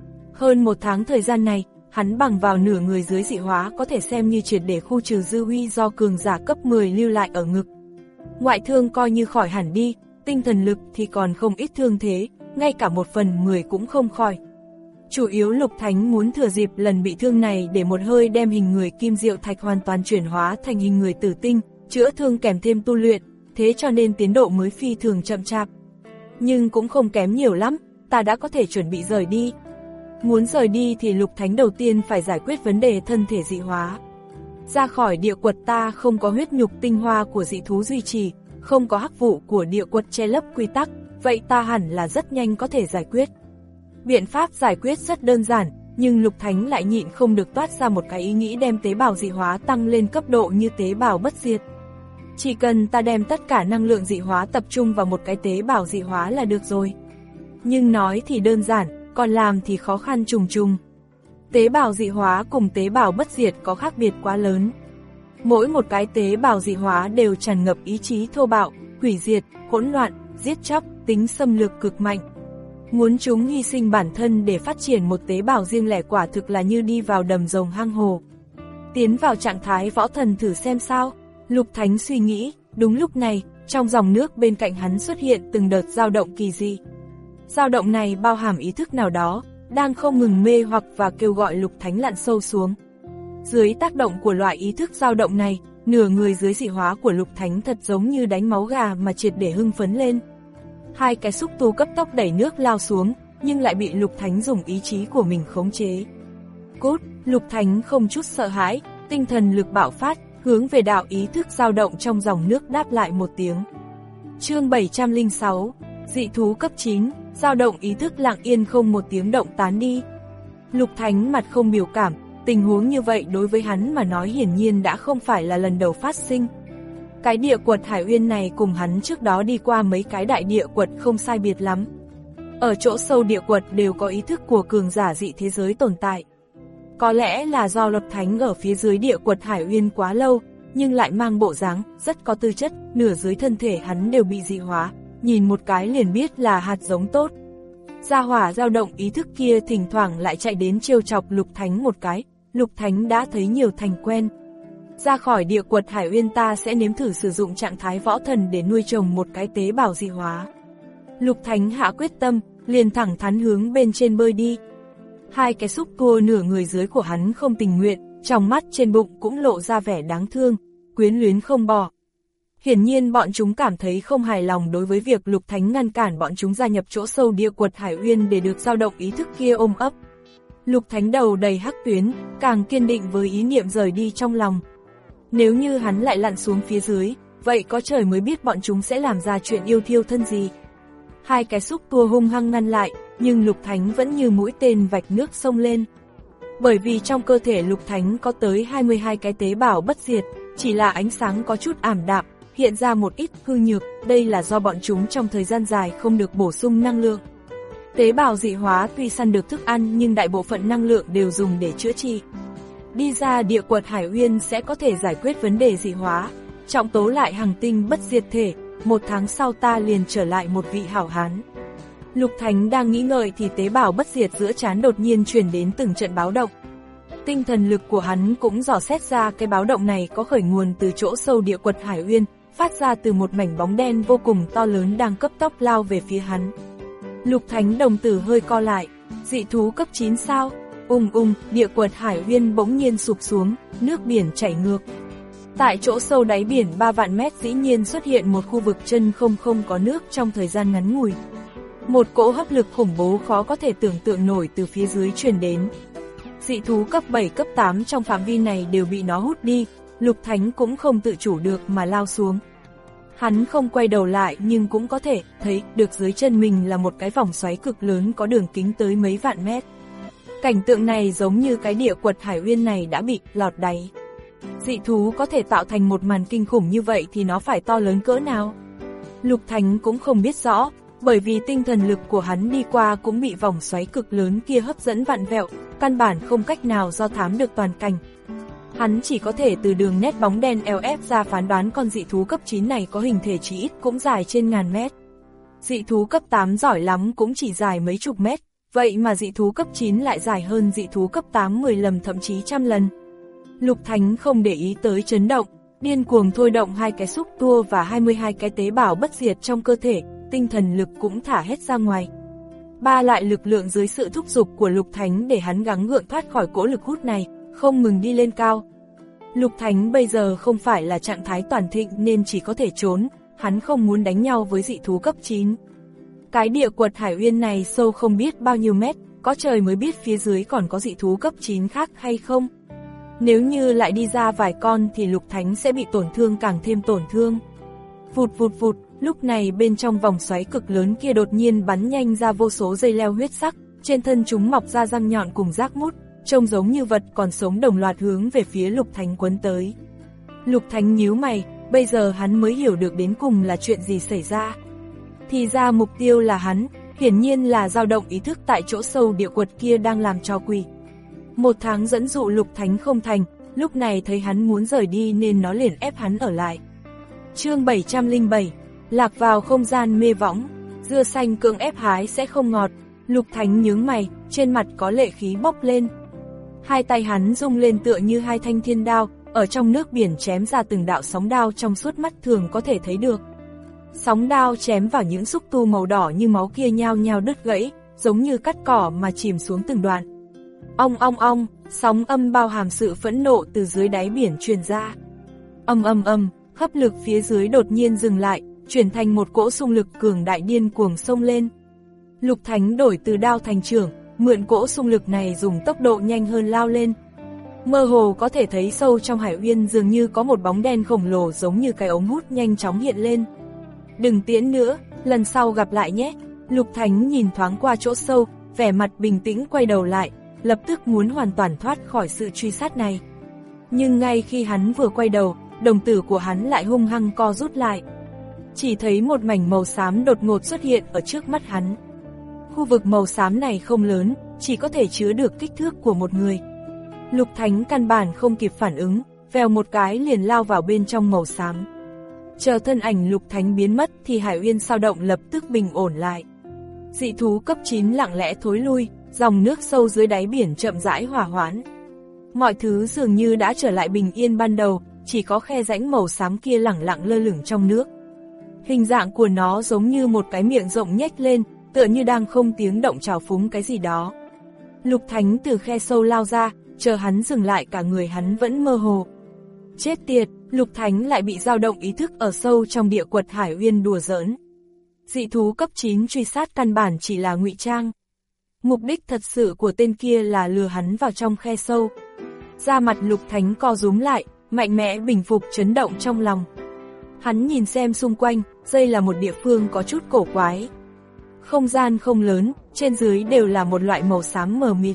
Hơn một tháng thời gian này, hắn bằng vào nửa người dưới dị hóa có thể xem như triệt để khu trừ dư huy do cường giả cấp mười lưu lại ở ngực. Ngoại thương coi như khỏi hẳn đi, tinh thần lực thì còn không ít thương thế, ngay cả một phần mười cũng không khỏi. Chủ yếu Lục Thánh muốn thừa dịp lần bị thương này để một hơi đem hình người kim diệu thạch hoàn toàn chuyển hóa thành hình người tử tinh, chữa thương kèm thêm tu luyện, thế cho nên tiến độ mới phi thường chậm chạp. Nhưng cũng không kém nhiều lắm, ta đã có thể chuẩn bị rời đi. Muốn rời đi thì Lục Thánh đầu tiên phải giải quyết vấn đề thân thể dị hóa. Ra khỏi địa quật ta không có huyết nhục tinh hoa của dị thú duy trì, không có hắc vụ của địa quật che lấp quy tắc, vậy ta hẳn là rất nhanh có thể giải quyết. Biện pháp giải quyết rất đơn giản, nhưng Lục Thánh lại nhịn không được toát ra một cái ý nghĩ đem tế bào dị hóa tăng lên cấp độ như tế bào bất diệt. Chỉ cần ta đem tất cả năng lượng dị hóa tập trung vào một cái tế bào dị hóa là được rồi. Nhưng nói thì đơn giản, còn làm thì khó khăn trùng trùng. Tế bào dị hóa cùng tế bào bất diệt có khác biệt quá lớn. Mỗi một cái tế bào dị hóa đều tràn ngập ý chí thô bạo, hủy diệt, hỗn loạn, giết chóc, tính xâm lược cực mạnh. Muốn chúng hy sinh bản thân để phát triển một tế bào riêng lẻ quả thực là như đi vào đầm rồng hang hồ. Tiến vào trạng thái võ thần thử xem sao. Lục Thánh suy nghĩ, đúng lúc này, trong dòng nước bên cạnh hắn xuất hiện từng đợt dao động kỳ dị. Dao động này bao hàm ý thức nào đó, đang không ngừng mê hoặc và kêu gọi Lục Thánh lặn sâu xuống. Dưới tác động của loại ý thức dao động này, nửa người dưới dị hóa của Lục Thánh thật giống như đánh máu gà mà triệt để hưng phấn lên. Hai cái xúc tu cấp tốc đẩy nước lao xuống, nhưng lại bị Lục Thánh dùng ý chí của mình khống chế. Cốt, Lục Thánh không chút sợ hãi, tinh thần lực bạo phát, hướng về đạo ý thức dao động trong dòng nước đáp lại một tiếng. Chương bảy trăm lẻ sáu, dị thú cấp chín, dao động ý thức lặng yên không một tiếng động tán đi. Lục Thánh mặt không biểu cảm, tình huống như vậy đối với hắn mà nói hiển nhiên đã không phải là lần đầu phát sinh. Cái địa quật Hải Uyên này cùng hắn trước đó đi qua mấy cái đại địa quật không sai biệt lắm. Ở chỗ sâu địa quật đều có ý thức của cường giả dị thế giới tồn tại. Có lẽ là do Lục Thánh ở phía dưới địa quật Hải Uyên quá lâu, nhưng lại mang bộ dáng rất có tư chất, nửa dưới thân thể hắn đều bị dị hóa, nhìn một cái liền biết là hạt giống tốt. Gia hỏa dao động ý thức kia thỉnh thoảng lại chạy đến trêu chọc Lục Thánh một cái, Lục Thánh đã thấy nhiều thành quen. Ra khỏi địa quật Hải Uyên ta sẽ nếm thử sử dụng trạng thái võ thần để nuôi trồng một cái tế bào dị hóa. Lục Thánh hạ quyết tâm, liền thẳng thắn hướng bên trên bơi đi. Hai cái xúc tua nửa người dưới của hắn không tình nguyện, trong mắt trên bụng cũng lộ ra vẻ đáng thương, quyến luyến không bỏ. Hiển nhiên bọn chúng cảm thấy không hài lòng đối với việc Lục Thánh ngăn cản bọn chúng gia nhập chỗ sâu địa quật Hải Uyên để được dao động ý thức kia ôm ấp. Lục Thánh đầu đầy hắc tuyến, càng kiên định với ý niệm rời đi trong lòng. Nếu như hắn lại lặn xuống phía dưới, vậy có trời mới biết bọn chúng sẽ làm ra chuyện yêu thiêu thân gì. Hai cái xúc tua hung hăng ngăn lại, nhưng Lục Thánh vẫn như mũi tên vạch nước xông lên. Bởi vì trong cơ thể Lục Thánh có tới hai mươi hai cái tế bào bất diệt, chỉ là ánh sáng có chút ảm đạm, hiện ra một ít hư nhược, đây là do bọn chúng trong thời gian dài không được bổ sung năng lượng. Tế bào dị hóa tuy săn được thức ăn nhưng đại bộ phận năng lượng đều dùng để chữa trị. Đi ra địa quật Hải Uyên sẽ có thể giải quyết vấn đề dị hóa, trọng tố lại hành tinh bất diệt thể, một tháng sau ta liền trở lại một vị hảo hán. Lục Thánh đang nghĩ ngợi thì tế bào bất diệt giữa trán đột nhiên truyền đến từng trận báo động. Tinh thần lực của hắn cũng dò xét ra cái báo động này có khởi nguồn từ chỗ sâu địa quật Hải Uyên, phát ra từ một mảnh bóng đen vô cùng to lớn đang cấp tốc lao về phía hắn. Lục Thánh đồng tử hơi co lại, dị thú cấp chín sao? Ung ung, địa quật Hải Uyên bỗng nhiên sụp xuống, nước biển chảy ngược. Tại chỗ sâu đáy biển ba vạn mét dĩ nhiên xuất hiện một khu vực chân không không có nước trong thời gian ngắn ngủi. Một cỗ hấp lực khủng bố khó có thể tưởng tượng nổi từ phía dưới truyền đến. Dị thú cấp bảy cấp tám trong phạm vi này đều bị nó hút đi, Lục Thánh cũng không tự chủ được mà lao xuống. Hắn không quay đầu lại nhưng cũng có thể thấy được dưới chân mình là một cái vòng xoáy cực lớn có đường kính tới mấy vạn mét. Cảnh tượng này giống như cái địa quật Hải Uyên này đã bị lọt đáy. Dị thú có thể tạo thành một màn kinh khủng như vậy thì nó phải to lớn cỡ nào? Lục Thánh cũng không biết rõ, bởi vì tinh thần lực của hắn đi qua cũng bị vòng xoáy cực lớn kia hấp dẫn vặn vẹo, căn bản không cách nào do thám được toàn cảnh. Hắn chỉ có thể từ đường nét bóng đen eo ép ra phán đoán con dị thú cấp chín này có hình thể chỉ ít cũng dài trên ngàn mét. Dị thú cấp tám giỏi lắm cũng chỉ dài mấy chục mét, vậy mà dị thú cấp chín lại dài hơn dị thú cấp tám mười lần thậm chí trăm lần. Lục Thánh không để ý tới chấn động, điên cuồng thôi động hai cái xúc tua và hai mươi hai cái tế bào bất diệt trong cơ thể, tinh thần lực cũng thả hết ra ngoài. Ba loại lực lượng dưới sự thúc giục của Lục Thánh để hắn gắng gượng thoát khỏi cỗ lực hút này, không ngừng đi lên cao. Lục Thánh bây giờ không phải là trạng thái toàn thịnh nên chỉ có thể trốn, hắn không muốn đánh nhau với dị thú cấp chín. Cái địa quật Hải Uyên này sâu không biết bao nhiêu mét, có trời mới biết phía dưới còn có dị thú cấp chín khác hay không. Nếu như lại đi ra vài con thì Lục Thánh sẽ bị tổn thương càng thêm tổn thương. Vụt vụt vụt, lúc này bên trong vòng xoáy cực lớn kia đột nhiên bắn nhanh ra vô số dây leo huyết sắc, trên thân chúng mọc ra răng nhọn cùng rác mút, trông giống như vật còn sống đồng loạt hướng về phía Lục Thánh quấn tới. Lục Thánh nhíu mày, bây giờ hắn mới hiểu được đến cùng là chuyện gì xảy ra. Thì ra mục tiêu là hắn, hiển nhiên là dao động ý thức tại chỗ sâu địa quật kia đang làm cho quỷ. Một tháng dẫn dụ Lục Thánh không thành, lúc này thấy hắn muốn rời đi nên nó liền ép hắn ở lại. Chương bảy trăm lẻ bảy, lạc vào không gian mê võng, dưa xanh cưỡng ép hái sẽ không ngọt. Lục Thánh nhướng mày, trên mặt có lệ khí bốc lên. Hai tay hắn rung lên tựa như hai thanh thiên đao, ở trong nước biển chém ra từng đạo sóng đao trong suốt mắt thường có thể thấy được. Sóng đao chém vào những xúc tu màu đỏ như máu kia nhao nhao đứt gãy, giống như cắt cỏ mà chìm xuống từng đoạn. Ong ong ong, sóng âm bao hàm sự phẫn nộ từ dưới đáy biển truyền ra. Âm âm âm, hấp lực phía dưới đột nhiên dừng lại, chuyển thành một cỗ xung lực cường đại điên cuồng xông lên. Lục Thánh đổi từ đao thành chưởng, mượn cỗ xung lực này dùng tốc độ nhanh hơn lao lên. Mơ hồ có thể thấy sâu trong Hải Uyên dường như có một bóng đen khổng lồ giống như cái ống hút nhanh chóng hiện lên. Đừng tiến nữa, lần sau gặp lại nhé. Lục Thánh nhìn thoáng qua chỗ sâu, vẻ mặt bình tĩnh quay đầu lại, lập tức muốn hoàn toàn thoát khỏi sự truy sát này. Nhưng ngay khi hắn vừa quay đầu, đồng tử của hắn lại hung hăng co rút lại. Chỉ thấy một mảnh màu xám đột ngột xuất hiện ở trước mắt hắn. Khu vực màu xám này không lớn, chỉ có thể chứa được kích thước của một người. Lục Thánh căn bản không kịp phản ứng, vèo một cái liền lao vào bên trong màu xám. Chờ thân ảnh Lục Thánh biến mất thì Hải Uyên sao động lập tức bình ổn lại. Dị thú cấp chín lặng lẽ thối lui, dòng nước sâu dưới đáy biển chậm rãi hòa hoãn. Mọi thứ dường như đã trở lại bình yên ban đầu, chỉ có khe rãnh màu xám kia lẳng lặng lơ lửng trong nước. Hình dạng của nó giống như một cái miệng rộng nhếch lên, tựa như đang không tiếng động trào phúng cái gì đó. Lục Thánh từ khe sâu lao ra, chờ hắn dừng lại cả người hắn vẫn mơ hồ. Chết tiệt, Lục Thánh lại bị dao động ý thức ở sâu trong địa quật Hải Uyên đùa giỡn. Dị thú cấp chín truy sát căn bản chỉ là ngụy trang. Mục đích thật sự của tên kia là lừa hắn vào trong khe sâu. Da mặt Lục Thánh co rúm lại, mạnh mẽ bình phục chấn động trong lòng. Hắn nhìn xem xung quanh, đây là một địa phương có chút cổ quái. Không gian không lớn, trên dưới đều là một loại màu xám mờ mịt.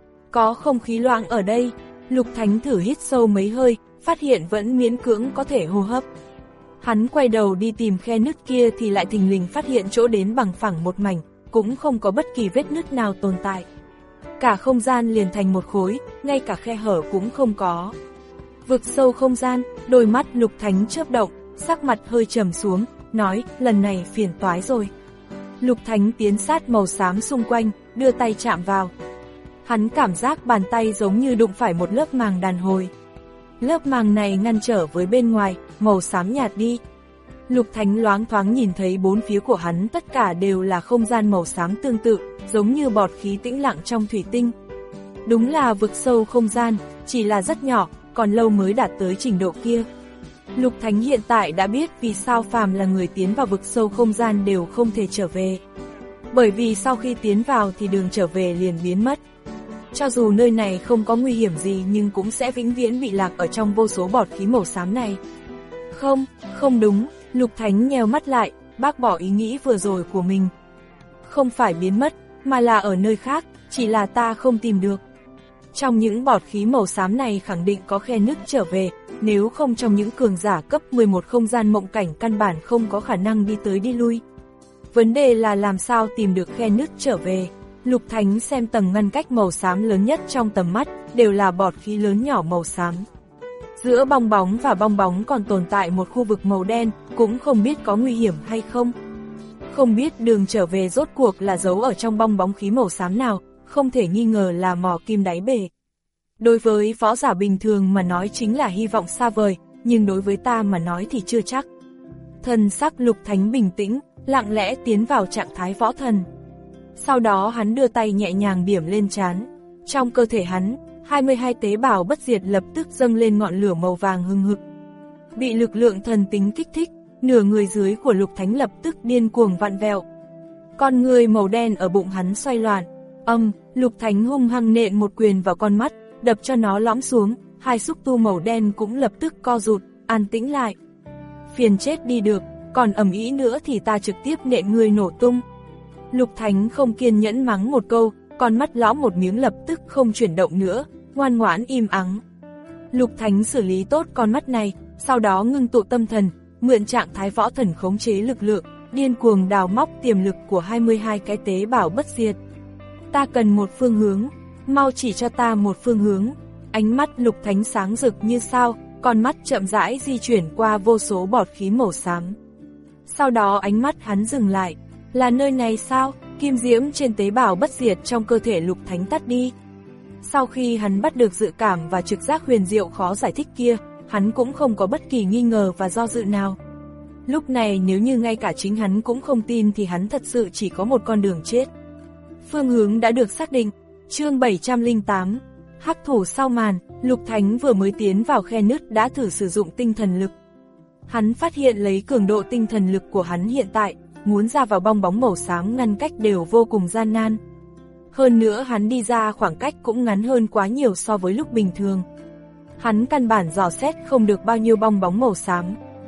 Có không khí loãng ở đây, Lục Thánh thử hít sâu mấy hơi, phát hiện vẫn miễn cưỡng có thể hô hấp. Hắn quay đầu đi tìm khe nứt kia thì lại thình lình phát hiện chỗ đến bằng phẳng một mảnh, cũng không có bất kỳ vết nứt nào tồn tại. Cả không gian liền thành một khối, ngay cả khe hở cũng không có. Vực sâu không gian, đôi mắt Lục Thánh chớp động, sắc mặt hơi trầm xuống, nói, lần này phiền toái rồi. Lục Thánh tiến sát màu xám xung quanh, đưa tay chạm vào. Hắn cảm giác bàn tay giống như đụng phải một lớp màng đàn hồi. Lớp màng này ngăn trở với bên ngoài, màu xám nhạt đi. Lục Thánh loáng thoáng nhìn thấy bốn phía của hắn tất cả đều là không gian màu xám tương tự, giống như bọt khí tĩnh lặng trong thủy tinh. Đúng là vực sâu không gian, chỉ là rất nhỏ, còn lâu mới đạt tới trình độ kia. Lục Thánh hiện tại đã biết vì sao phàm là người tiến vào vực sâu không gian đều không thể trở về. Bởi vì sau khi tiến vào thì đường trở về liền biến mất. Cho dù nơi này không có nguy hiểm gì nhưng cũng sẽ vĩnh viễn bị lạc ở trong vô số bọt khí màu xám này. Không, không đúng, Lục Thánh nheo mắt lại, bác bỏ ý nghĩ vừa rồi của mình. Không phải biến mất, mà là ở nơi khác, chỉ là ta không tìm được. Trong những bọt khí màu xám này khẳng định có khe nứt trở về, nếu không trong những cường giả cấp mười một không gian mộng cảnh căn bản không có khả năng đi tới đi lui. Vấn đề là làm sao tìm được khe nứt trở về. Lục Thánh xem tầng ngăn cách màu xám lớn nhất trong tầm mắt, đều là bọt khí lớn nhỏ màu xám. Giữa bong bóng và bong bóng còn tồn tại một khu vực màu đen, cũng không biết có nguy hiểm hay không. Không biết đường trở về rốt cuộc là giấu ở trong bong bóng khí màu xám nào, không thể nghi ngờ là mò kim đáy bể. Đối với võ giả bình thường mà nói chính là hy vọng xa vời, nhưng đối với ta mà nói thì chưa chắc. Thần sắc Lục Thánh bình tĩnh, lặng lẽ tiến vào trạng thái võ thần. Sau đó hắn đưa tay nhẹ nhàng điểm lên trán. Trong cơ thể hắn, hai mươi hai tế bào bất diệt lập tức dâng lên ngọn lửa màu vàng hừng hực. Bị lực lượng thần tính kích thích, nửa người dưới của Lục Thánh lập tức điên cuồng vặn vẹo. Con người màu đen ở bụng hắn xoay loạn. Âm, Lục Thánh hung hăng nện một quyền vào con mắt, đập cho nó lõm xuống, hai xúc tu màu đen cũng lập tức co rụt, an tĩnh lại. Phiền chết đi được, còn ầm ĩ nữa thì ta trực tiếp nện người nổ tung. Lục Thánh không kiên nhẫn mắng một câu, con mắt lõm một miếng lập tức không chuyển động nữa, ngoan ngoãn im ắng. Lục Thánh xử lý tốt con mắt này, sau đó ngưng tụ tâm thần, mượn trạng thái võ thần khống chế lực lượng, điên cuồng đào móc tiềm lực của hai mươi hai cái tế bào bất diệt. Ta cần một phương hướng, mau chỉ cho ta một phương hướng. Ánh mắt Lục Thánh sáng rực như sao, con mắt chậm rãi di chuyển qua vô số bọt khí màu xám. Sau đó ánh mắt hắn dừng lại, là nơi này sao? Kim diễm trên tế bào bất diệt trong cơ thể Lục Thánh tắt đi. Sau khi hắn bắt được dự cảm và trực giác huyền diệu khó giải thích kia, hắn cũng không có bất kỳ nghi ngờ và do dự nào. Lúc này nếu như ngay cả chính hắn cũng không tin thì hắn thật sự chỉ có một con đường chết. Phương hướng đã được xác định. Chương bảy trăm lẻ tám, hắc thủ sau màn. Lục Thánh vừa mới tiến vào khe nứt đã thử sử dụng tinh thần lực. Hắn phát hiện lấy cường độ tinh thần lực của hắn hiện tại, muốn ra vào bong bóng màu xám ngăn cách đều vô cùng gian nan. Hơn nữa hắn đi ra khoảng cách cũng ngắn hơn quá nhiều so với lúc bình thường. Hắn căn bản dò xét không được bao nhiêu bong bóng màu xám.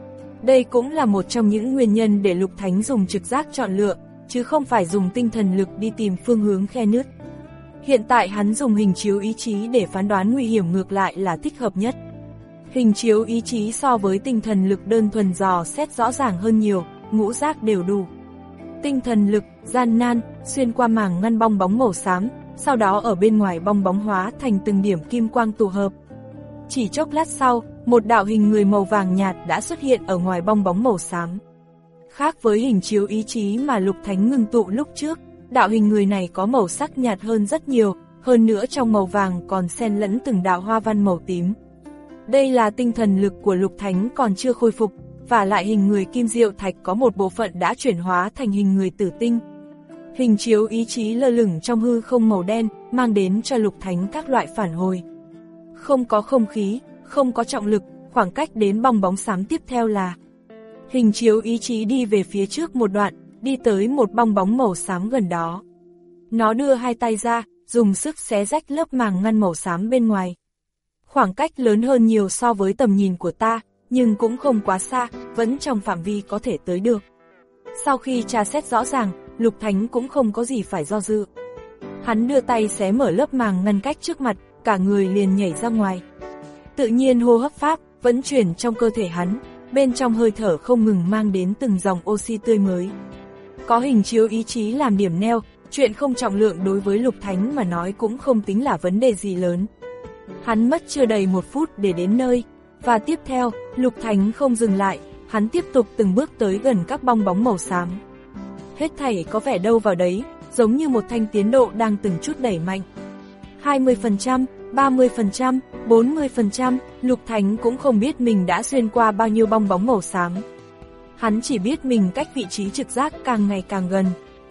Đây cũng là một trong những nguyên nhân để Lục Thánh dùng trực giác chọn lựa, chứ không phải dùng tinh thần lực đi tìm phương hướng khe nứt. Hiện tại hắn dùng hình chiếu ý chí để phán đoán nguy hiểm ngược lại là thích hợp nhất. Hình chiếu ý chí so với tinh thần lực đơn thuần dò xét rõ ràng hơn nhiều, ngũ giác đều đủ. Tinh thần lực, gian nan, xuyên qua màng ngăn bong bóng màu xám, sau đó ở bên ngoài bong bóng hóa thành từng điểm kim quang tụ hợp. Chỉ chốc lát sau, một đạo hình người màu vàng nhạt đã xuất hiện ở ngoài bong bóng màu xám. Khác với hình chiếu ý chí mà Lục Thánh ngưng tụ lúc trước, đạo hình người này có màu sắc nhạt hơn rất nhiều, hơn nữa trong màu vàng còn xen lẫn từng đạo hoa văn màu tím. Đây là tinh thần lực của Lục Thánh còn chưa khôi phục, và lại hình người Kim Diệu Thạch có một bộ phận đã chuyển hóa thành hình người Tử Tinh. Hình chiếu ý chí lơ lửng trong hư không màu đen, mang đến cho Lục Thánh các loại phản hồi. Không có không khí, không có trọng lực, khoảng cách đến bong bóng xám tiếp theo là... Hình chiếu ý chí đi về phía trước một đoạn, đi tới một bong bóng màu xám gần đó. Nó đưa hai tay ra, dùng sức xé rách lớp màng ngăn màu xám bên ngoài. Khoảng cách lớn hơn nhiều so với tầm nhìn của ta, nhưng cũng không quá xa, vẫn trong phạm vi có thể tới được. Sau khi tra xét rõ ràng, Lục Thánh cũng không có gì phải do dự. Hắn đưa tay xé mở lớp màng ngăn cách trước mặt, cả người liền nhảy ra ngoài. Tự nhiên hô hấp pháp vẫn chuyển trong cơ thể hắn, bên trong hơi thở không ngừng mang đến từng dòng oxy tươi mới. Có hình chiếu ý chí làm điểm neo, chuyện không trọng lượng đối với Lục Thánh mà nói cũng không tính là vấn đề gì lớn. Hắn mất chưa đầy một phút để đến nơi, và tiếp theo, Lục Thánh không dừng lại, hắn tiếp tục từng bước tới gần các bong bóng màu xám. Hết thảy có vẻ đâu vào đấy, giống như một thanh tiến độ đang từng chút đẩy mạnh. hai mươi phần trăm, ba mươi phần trăm, bốn mươi phần trăm, Lục Thánh cũng không biết mình đã xuyên qua bao nhiêu bong bóng màu xám. Hắn chỉ biết mình cách vị trí trực giác càng ngày càng gần.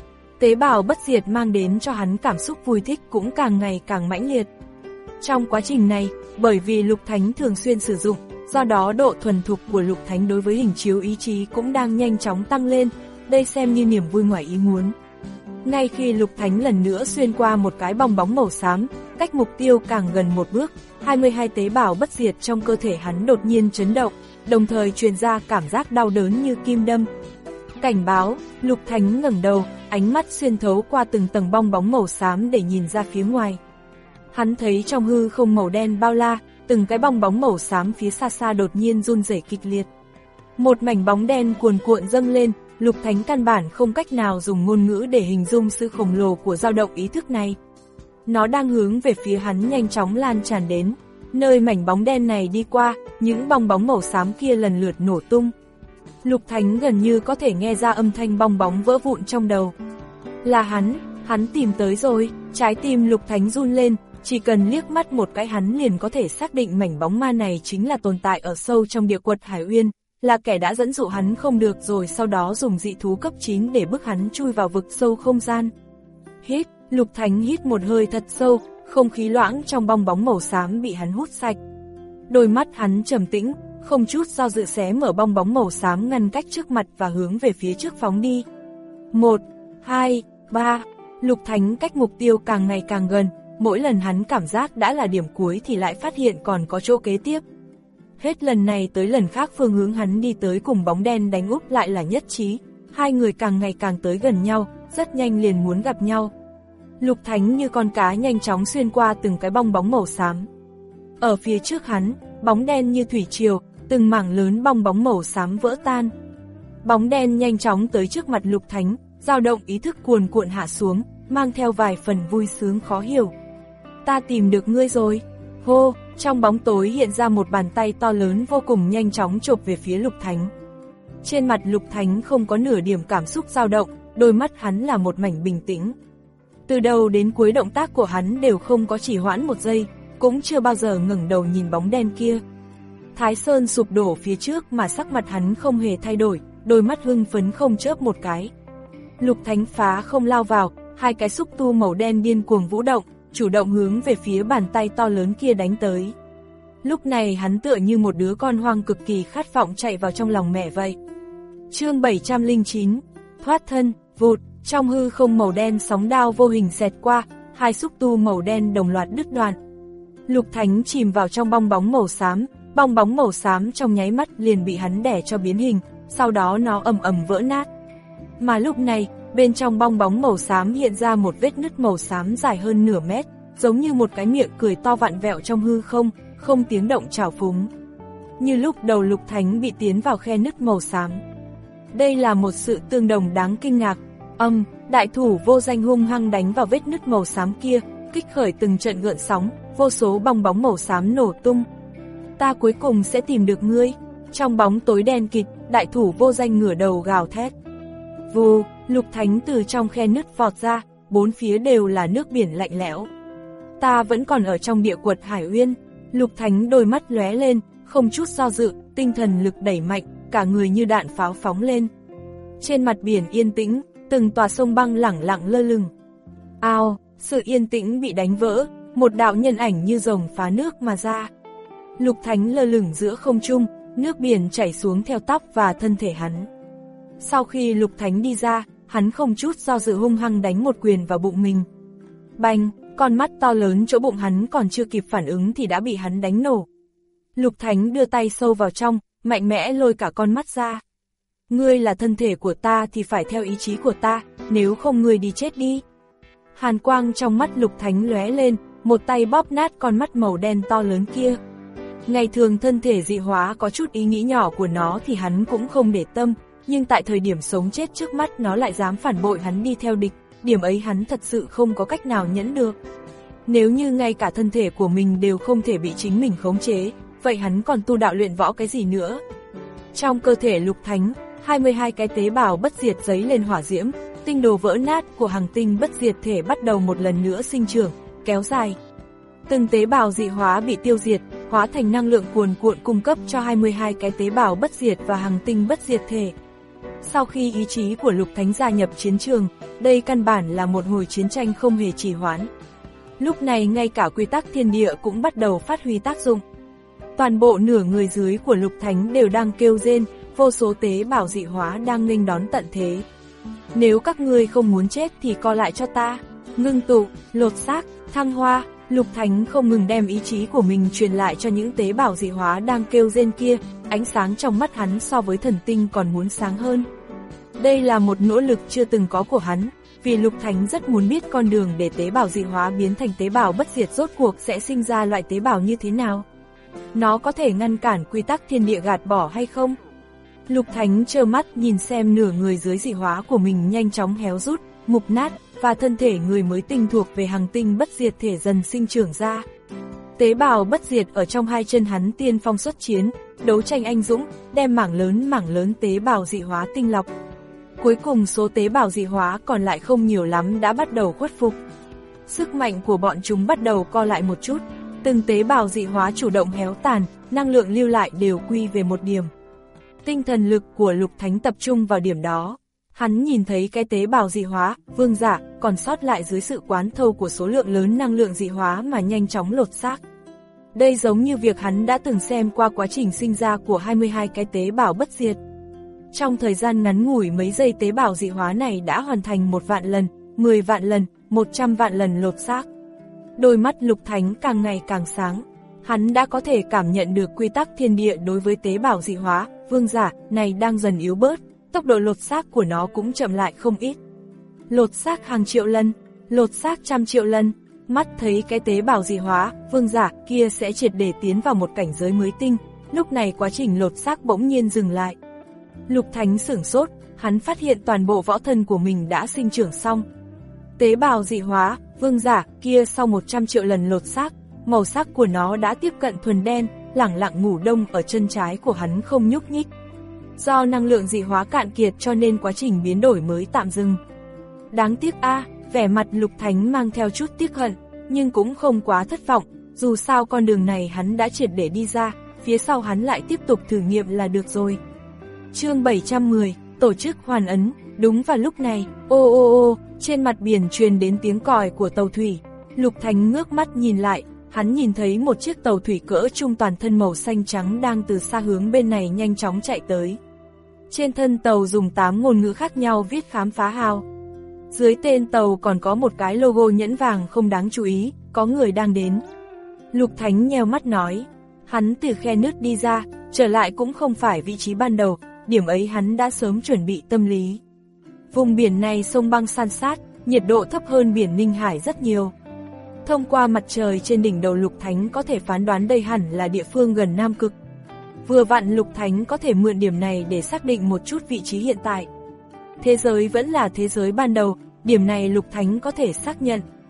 Tế bào bất diệt mang đến cho hắn cảm xúc vui thích cũng càng ngày càng mãnh liệt. Trong quá trình này, bởi vì Lục Thánh thường xuyên sử dụng, do đó độ thuần thục của Lục Thánh đối với hình chiếu ý chí cũng đang nhanh chóng tăng lên, đây xem như niềm vui ngoài ý muốn. Ngay khi Lục Thánh lần nữa xuyên qua một cái bong bóng màu xám, cách mục tiêu càng gần một bước, hai mươi hai tế bào bất diệt trong cơ thể hắn đột nhiên chấn động, đồng thời truyền ra cảm giác đau đớn như kim đâm. Cảnh báo, Lục Thánh ngẩng đầu, ánh mắt xuyên thấu qua từng tầng bong bóng màu xám để nhìn ra phía ngoài. Hắn thấy trong hư không màu đen bao la, từng cái bong bóng màu xám phía xa xa đột nhiên run rẩy kịch liệt. Một mảnh bóng đen cuồn cuộn dâng lên, Lục Thánh căn bản không cách nào dùng ngôn ngữ để hình dung sự khổng lồ của dao động ý thức này. Nó đang hướng về phía hắn nhanh chóng lan tràn đến. Nơi mảnh bóng đen này đi qua, những bong bóng màu xám kia lần lượt nổ tung. Lục Thánh gần như có thể nghe ra âm thanh bong bóng vỡ vụn trong đầu. Là hắn, hắn tìm tới rồi, trái tim Lục Thánh run lên, chỉ cần liếc mắt một cái hắn liền có thể xác định mảnh bóng ma này chính là tồn tại ở sâu trong địa quật Hải Uyên, là kẻ đã dẫn dụ hắn không được rồi sau đó dùng dị thú cấp chín để bức hắn chui vào vực sâu không gian. Hít, Lục Thánh hít một hơi thật sâu, không khí loãng trong bong bóng màu xám bị hắn hút sạch. Đôi mắt hắn trầm tĩnh, không chút do dự xé mở bong bóng màu xám ngăn cách trước mặt và hướng về phía trước phóng đi. Một, hai, ba, Lục Thánh cách mục tiêu càng ngày càng gần, mỗi lần hắn cảm giác đã là điểm cuối thì lại phát hiện còn có chỗ kế tiếp. Hết lần này tới lần khác phương hướng hắn đi tới cùng bóng đen đánh úp lại là nhất trí, hai người càng ngày càng tới gần nhau, rất nhanh liền muốn gặp nhau. Lục Thánh như con cá nhanh chóng xuyên qua từng cái bong bóng màu xám. Ở phía trước hắn, bóng đen như thủy triều, từng mảng lớn bong bóng màu xám vỡ tan. Bóng đen nhanh chóng tới trước mặt Lục Thánh, dao động ý thức cuồn cuộn hạ xuống, mang theo vài phần vui sướng khó hiểu. Ta tìm được ngươi rồi. Hô, trong bóng tối hiện ra một bàn tay to lớn vô cùng nhanh chóng chộp về phía Lục Thánh. Trên mặt Lục Thánh không có nửa điểm cảm xúc dao động, đôi mắt hắn là một mảnh bình tĩnh. Từ đầu đến cuối động tác của hắn đều không có trì hoãn một giây, cũng chưa bao giờ ngẩng đầu nhìn bóng đen kia. Thái Sơn sụp đổ phía trước mà sắc mặt hắn không hề thay đổi, đôi mắt hưng phấn không chớp một cái. Lục Thánh phá không lao vào, hai cái xúc tu màu đen điên cuồng vũ động, chủ động hướng về phía bàn tay to lớn kia đánh tới. Lúc này hắn tựa như một đứa con hoang cực kỳ khát vọng chạy vào trong lòng mẹ vậy. Chương bảy trăm lẻ chín, thoát thân, vụt, trong hư không màu đen sóng đao vô hình xẹt qua, hai xúc tu màu đen đồng loạt đứt đoạn. Lục Thánh chìm vào trong bong bóng màu xám, bong bóng màu xám trong nháy mắt liền bị hắn đẻ cho biến hình, sau đó nó ầm ầm vỡ nát. Mà lúc này, bên trong bong bóng màu xám hiện ra một vết nứt màu xám dài hơn nửa mét, giống như một cái miệng cười to vặn vẹo trong hư không, không tiếng động trào phúng. Như lúc đầu Lục Thánh bị tiến vào khe nứt màu xám. Đây là một sự tương đồng đáng kinh ngạc. Âm, đại thủ vô danh hung hăng đánh vào vết nứt màu xám kia, kích khởi từng trận gợn sóng, vô số bong bóng màu xám nổ tung. Ta cuối cùng sẽ tìm được ngươi. Trong bóng tối đen kịt, đại thủ vô danh ngửa đầu gào thét. Vù, Lục Thánh từ trong khe nứt vọt ra, bốn phía đều là nước biển lạnh lẽo. Ta vẫn còn ở trong địa quật Hải Uyên. Lục Thánh đôi mắt lóe lên, không chút do dự, tinh thần lực đẩy mạnh, cả người như đạn pháo phóng lên. Trên mặt biển yên tĩnh, từng tòa sông băng lẳng lặng lơ lửng. Ao, sự yên tĩnh bị đánh vỡ, một đạo nhân ảnh như rồng phá nước mà ra. Lục Thánh lơ lửng giữa không trung, nước biển chảy xuống theo tóc và thân thể hắn. Sau khi Lục Thánh đi ra, hắn không chút do dự hung hăng đánh một quyền vào bụng mình. Bành, con mắt to lớn chỗ bụng hắn còn chưa kịp phản ứng thì đã bị hắn đánh nổ. Lục Thánh đưa tay sâu vào trong, mạnh mẽ lôi cả con mắt ra. Ngươi là thân thể của ta thì phải theo ý chí của ta, nếu không ngươi đi chết đi. Hàn quang trong mắt Lục Thánh lóe lên, một tay bóp nát con mắt màu đen to lớn kia. Ngày thường thân thể dị hóa có chút ý nghĩ nhỏ của nó thì hắn cũng không để tâm, nhưng tại thời điểm sống chết trước mắt nó lại dám phản bội hắn đi theo địch, điểm ấy hắn thật sự không có cách nào nhẫn được. Nếu như ngay cả thân thể của mình đều không thể bị chính mình khống chế, vậy hắn còn tu đạo luyện võ cái gì nữa? Trong cơ thể Lục Thánh, hai mươi hai cái tế bào bất diệt giấy lên hỏa diễm, tinh đồ vỡ nát của hành tinh bất diệt thể bắt đầu một lần nữa sinh trưởng, kéo dài. Từng tế bào dị hóa bị tiêu diệt, hóa thành năng lượng cuồn cuộn cung cấp cho hai mươi hai cái tế bào bất diệt và hành tinh bất diệt thể. Sau khi ý chí của Lục Thánh gia nhập chiến trường, đây căn bản là một hồi chiến tranh không hề trì hoãn. Lúc này ngay cả quy tắc thiên địa cũng bắt đầu phát huy tác dụng. Toàn bộ nửa người dưới của Lục Thánh đều đang kêu rên, vô số tế bào dị hóa đang nghênh đón tận thế. Nếu các ngươi không muốn chết thì co lại cho ta. Ngưng tụ, lột xác, thăng hoa. Lục Thánh không ngừng đem ý chí của mình truyền lại cho những tế bào dị hóa đang kêu rên kia, ánh sáng trong mắt hắn so với thần tinh còn muốn sáng hơn. Đây là một nỗ lực chưa từng có của hắn, vì Lục Thánh rất muốn biết con đường để tế bào dị hóa biến thành tế bào bất diệt rốt cuộc sẽ sinh ra loại tế bào như thế nào. Nó có thể ngăn cản quy tắc thiên địa gạt bỏ hay không? Lục Thánh trơ mắt nhìn xem nửa người dưới dị hóa của mình nhanh chóng héo rút, mục nát, và thân thể người mới tinh thuộc về hành tinh bất diệt thể dần sinh trưởng ra. Tế bào bất diệt ở trong hai chân hắn tiên phong xuất chiến, đấu tranh anh dũng, đem mảng lớn mảng lớn tế bào dị hóa tinh lọc. Cuối cùng số tế bào dị hóa còn lại không nhiều lắm đã bắt đầu khuất phục. Sức mạnh của bọn chúng bắt đầu co lại một chút, từng tế bào dị hóa chủ động héo tàn, năng lượng lưu lại đều quy về một điểm. Tinh thần lực của Lục Thánh tập trung vào điểm đó. Hắn nhìn thấy cái tế bào dị hóa, vương giả, còn sót lại dưới sự quán thâu của số lượng lớn năng lượng dị hóa mà nhanh chóng lột xác. Đây giống như việc hắn đã từng xem qua quá trình sinh ra của hai mươi hai cái tế bào bất diệt. Trong thời gian ngắn ngủi mấy giây tế bào dị hóa này đã hoàn thành một vạn lần, mười vạn lần, một trăm vạn lần lột xác. Đôi mắt Lục Thánh càng ngày càng sáng. Hắn đã có thể cảm nhận được quy tắc thiên địa đối với tế bào dị hóa, vương giả, này đang dần yếu bớt. Tốc độ lột xác của nó cũng chậm lại không ít. Lột xác hàng triệu lần, lột xác trăm triệu lần, mắt thấy cái tế bào dị hóa, vương giả kia sẽ triệt để tiến vào một cảnh giới mới tinh, lúc này quá trình lột xác bỗng nhiên dừng lại. Lục Thánh sửng sốt, hắn phát hiện toàn bộ võ thân của mình đã sinh trưởng xong. Tế bào dị hóa, vương giả kia sau một trăm triệu lần lột xác, màu sắc của nó đã tiếp cận thuần đen, lẳng lặng ngủ đông ở chân trái của hắn không nhúc nhích. Do năng lượng dị hóa cạn kiệt cho nên quá trình biến đổi mới tạm dừng. Đáng tiếc a, à, vẻ mặt Lục Thánh mang theo chút tiếc hận, nhưng cũng không quá thất vọng, dù sao con đường này hắn đã triệt để đi ra, phía sau hắn lại tiếp tục thử nghiệm là được rồi. Chương bảy trăm mười, tổ chức hoàn ấn. Đúng vào lúc này, ô ô ô, trên mặt biển truyền đến tiếng còi của tàu thủy. Lục Thánh ngước mắt nhìn lại, hắn nhìn thấy một chiếc tàu thủy cỡ trung toàn thân màu xanh trắng đang từ xa hướng bên này nhanh chóng chạy tới. Trên thân tàu dùng tám ngôn ngữ khác nhau viết khám phá hào. Dưới tên tàu còn có một cái logo nhẫn vàng không đáng chú ý, có người đang đến. Lục Thánh nheo mắt nói, hắn từ khe nứt đi ra, trở lại cũng không phải vị trí ban đầu, điểm ấy hắn đã sớm chuẩn bị tâm lý. Vùng biển này sông băng san sát, nhiệt độ thấp hơn biển Ninh Hải rất nhiều. Thông qua mặt trời trên đỉnh đầu Lục Thánh có thể phán đoán đây hẳn là địa phương gần Nam Cực. Vừa vặn Lục Thánh có thể mượn điểm này để xác định một chút vị trí hiện tại. Thế giới vẫn là thế giới ban đầu, điểm này Lục Thánh có thể xác nhận.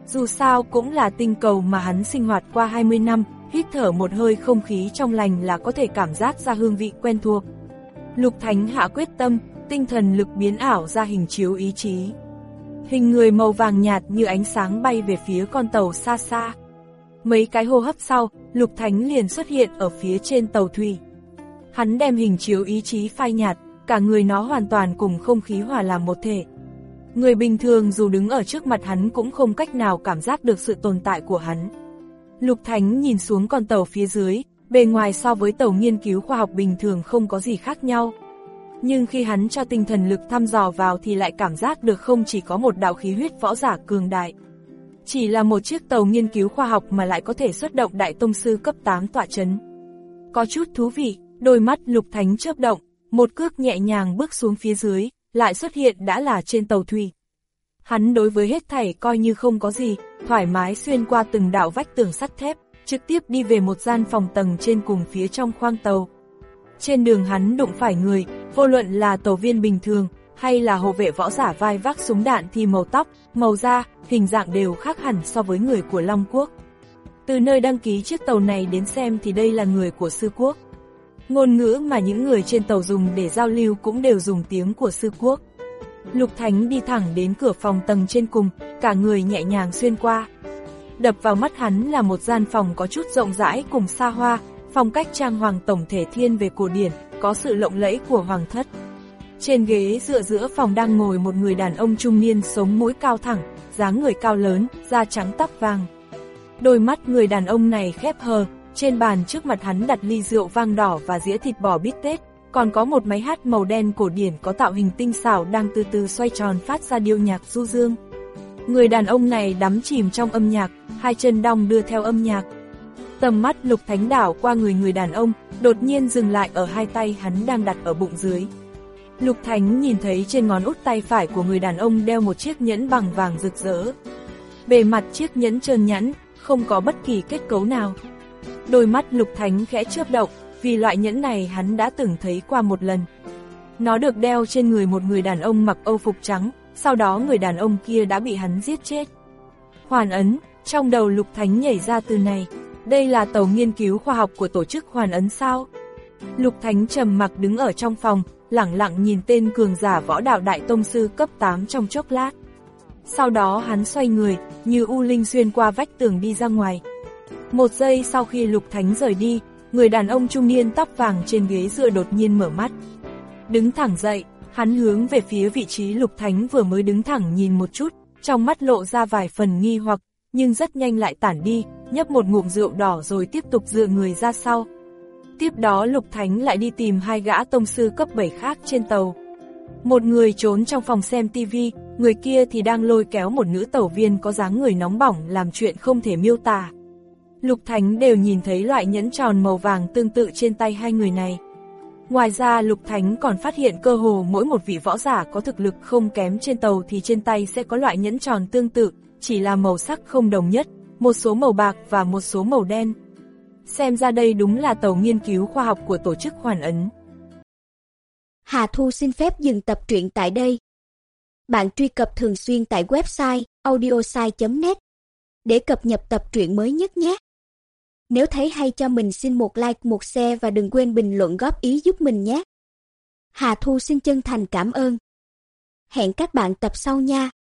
Dù sao cũng là tinh cầu mà hắn sinh hoạt qua hai mươi năm, hít thở một hơi không khí trong lành là có thể cảm giác ra hương vị quen thuộc. Lục Thánh hạ quyết tâm, tinh thần lực biến ảo ra hình chiếu ý chí. Hình người màu vàng nhạt như ánh sáng bay về phía con tàu xa xa. Mấy cái hô hấp sau, Lục Thánh liền xuất hiện ở phía trên tàu thủy. Hắn đem hình chiếu ý chí phai nhạt, cả người nó hoàn toàn cùng không khí hòa làm một thể. Người bình thường dù đứng ở trước mặt hắn cũng không cách nào cảm giác được sự tồn tại của hắn. Lục Thánh nhìn xuống con tàu phía dưới, bề ngoài so với tàu nghiên cứu khoa học bình thường không có gì khác nhau. Nhưng khi hắn cho tinh thần lực thăm dò vào thì lại cảm giác được không chỉ có một đạo khí huyết võ giả cường đại. Chỉ là một chiếc tàu nghiên cứu khoa học mà lại có thể xuất động đại tông sư cấp tám tọa chấn. Có chút thú vị, đôi mắt Lục Thánh chớp động, một cước nhẹ nhàng bước xuống phía dưới, lại xuất hiện đã là trên tàu thủy. Hắn đối với hết thảy coi như không có gì, thoải mái xuyên qua từng đạo vách tường sắt thép, trực tiếp đi về một gian phòng tầng trên cùng phía trong khoang tàu. Trên đường hắn đụng phải người, vô luận là tàu viên bình thường, hay là hộ vệ võ giả vai vác súng đạn thì màu tóc, màu da, hình dạng đều khác hẳn so với người của Long Quốc. Từ nơi đăng ký chiếc tàu này đến xem thì đây là người của Sư Quốc. Ngôn ngữ mà những người trên tàu dùng để giao lưu cũng đều dùng tiếng của Sư Quốc. Lục Thánh đi thẳng đến cửa phòng tầng trên cùng, cả người nhẹ nhàng xuyên qua. Đập vào mắt hắn là một gian phòng có chút rộng rãi cùng xa hoa, phong cách trang hoàng tổng thể thiên về cổ điển, có sự lộng lẫy của hoàng thất. Trên ghế dựa giữa phòng đang ngồi một người đàn ông trung niên sống mũi cao thẳng, dáng người cao lớn, da trắng tóc vàng. Đôi mắt người đàn ông này khép hờ, trên bàn trước mặt hắn đặt ly rượu vang đỏ và dĩa thịt bò bít tết, còn có một máy hát màu đen cổ điển có tạo hình tinh xảo đang từ từ xoay tròn phát ra điệu nhạc du dương. Người đàn ông này đắm chìm trong âm nhạc, hai chân đong đưa theo âm nhạc. Tầm mắt Lục Thánh đảo qua người người đàn ông, đột nhiên dừng lại ở hai tay hắn đang đặt ở bụng dưới. Lục Thánh nhìn thấy trên ngón út tay phải của người đàn ông đeo một chiếc nhẫn bằng vàng rực rỡ. Bề mặt chiếc nhẫn trơn nhẵn, không có bất kỳ kết cấu nào. Đôi mắt Lục Thánh khẽ chớp động, vì loại nhẫn này hắn đã từng thấy qua một lần. Nó được đeo trên người một người đàn ông mặc âu phục trắng, sau đó người đàn ông kia đã bị hắn giết chết. Hoàn ấn, trong đầu Lục Thánh nhảy ra từ này, đây là tàu nghiên cứu khoa học của tổ chức Hoàn ấn sao? Lục Thánh trầm mặc đứng ở trong phòng, lẳng lặng nhìn tên cường giả võ đạo đại tông sư cấp tám trong chốc lát. Sau đó hắn xoay người, như u linh xuyên qua vách tường đi ra ngoài. Một giây sau khi Lục Thánh rời đi, người đàn ông trung niên tóc vàng trên ghế dựa đột nhiên mở mắt. Đứng thẳng dậy, hắn hướng về phía vị trí Lục Thánh vừa mới đứng thẳng nhìn một chút, trong mắt lộ ra vài phần nghi hoặc, nhưng rất nhanh lại tản đi, nhấp một ngụm rượu đỏ rồi tiếp tục dựa người ra sau. Tiếp đó Lục Thánh lại đi tìm hai gã tông sư cấp bảy khác trên tàu. Một người trốn trong phòng xem tivi, người kia thì đang lôi kéo một nữ tàu viên có dáng người nóng bỏng làm chuyện không thể miêu tả. Lục Thánh đều nhìn thấy loại nhẫn tròn màu vàng tương tự trên tay hai người này. Ngoài ra Lục Thánh còn phát hiện cơ hồ mỗi một vị võ giả có thực lực không kém trên tàu thì trên tay sẽ có loại nhẫn tròn tương tự, chỉ là màu sắc không đồng nhất, một số màu bạc và một số màu đen. Xem ra đây đúng là tàu nghiên cứu khoa học của tổ chức Hoàn ấn. Hà Thu xin phép dừng tập truyện tại đây. Bạn truy cập thường xuyên tại website audiosai chấm net để cập nhật tập truyện mới nhất nhé. Nếu thấy hay cho mình xin một like, một share và đừng quên bình luận góp ý giúp mình nhé. Hà Thu xin chân thành cảm ơn. Hẹn các bạn tập sau nha.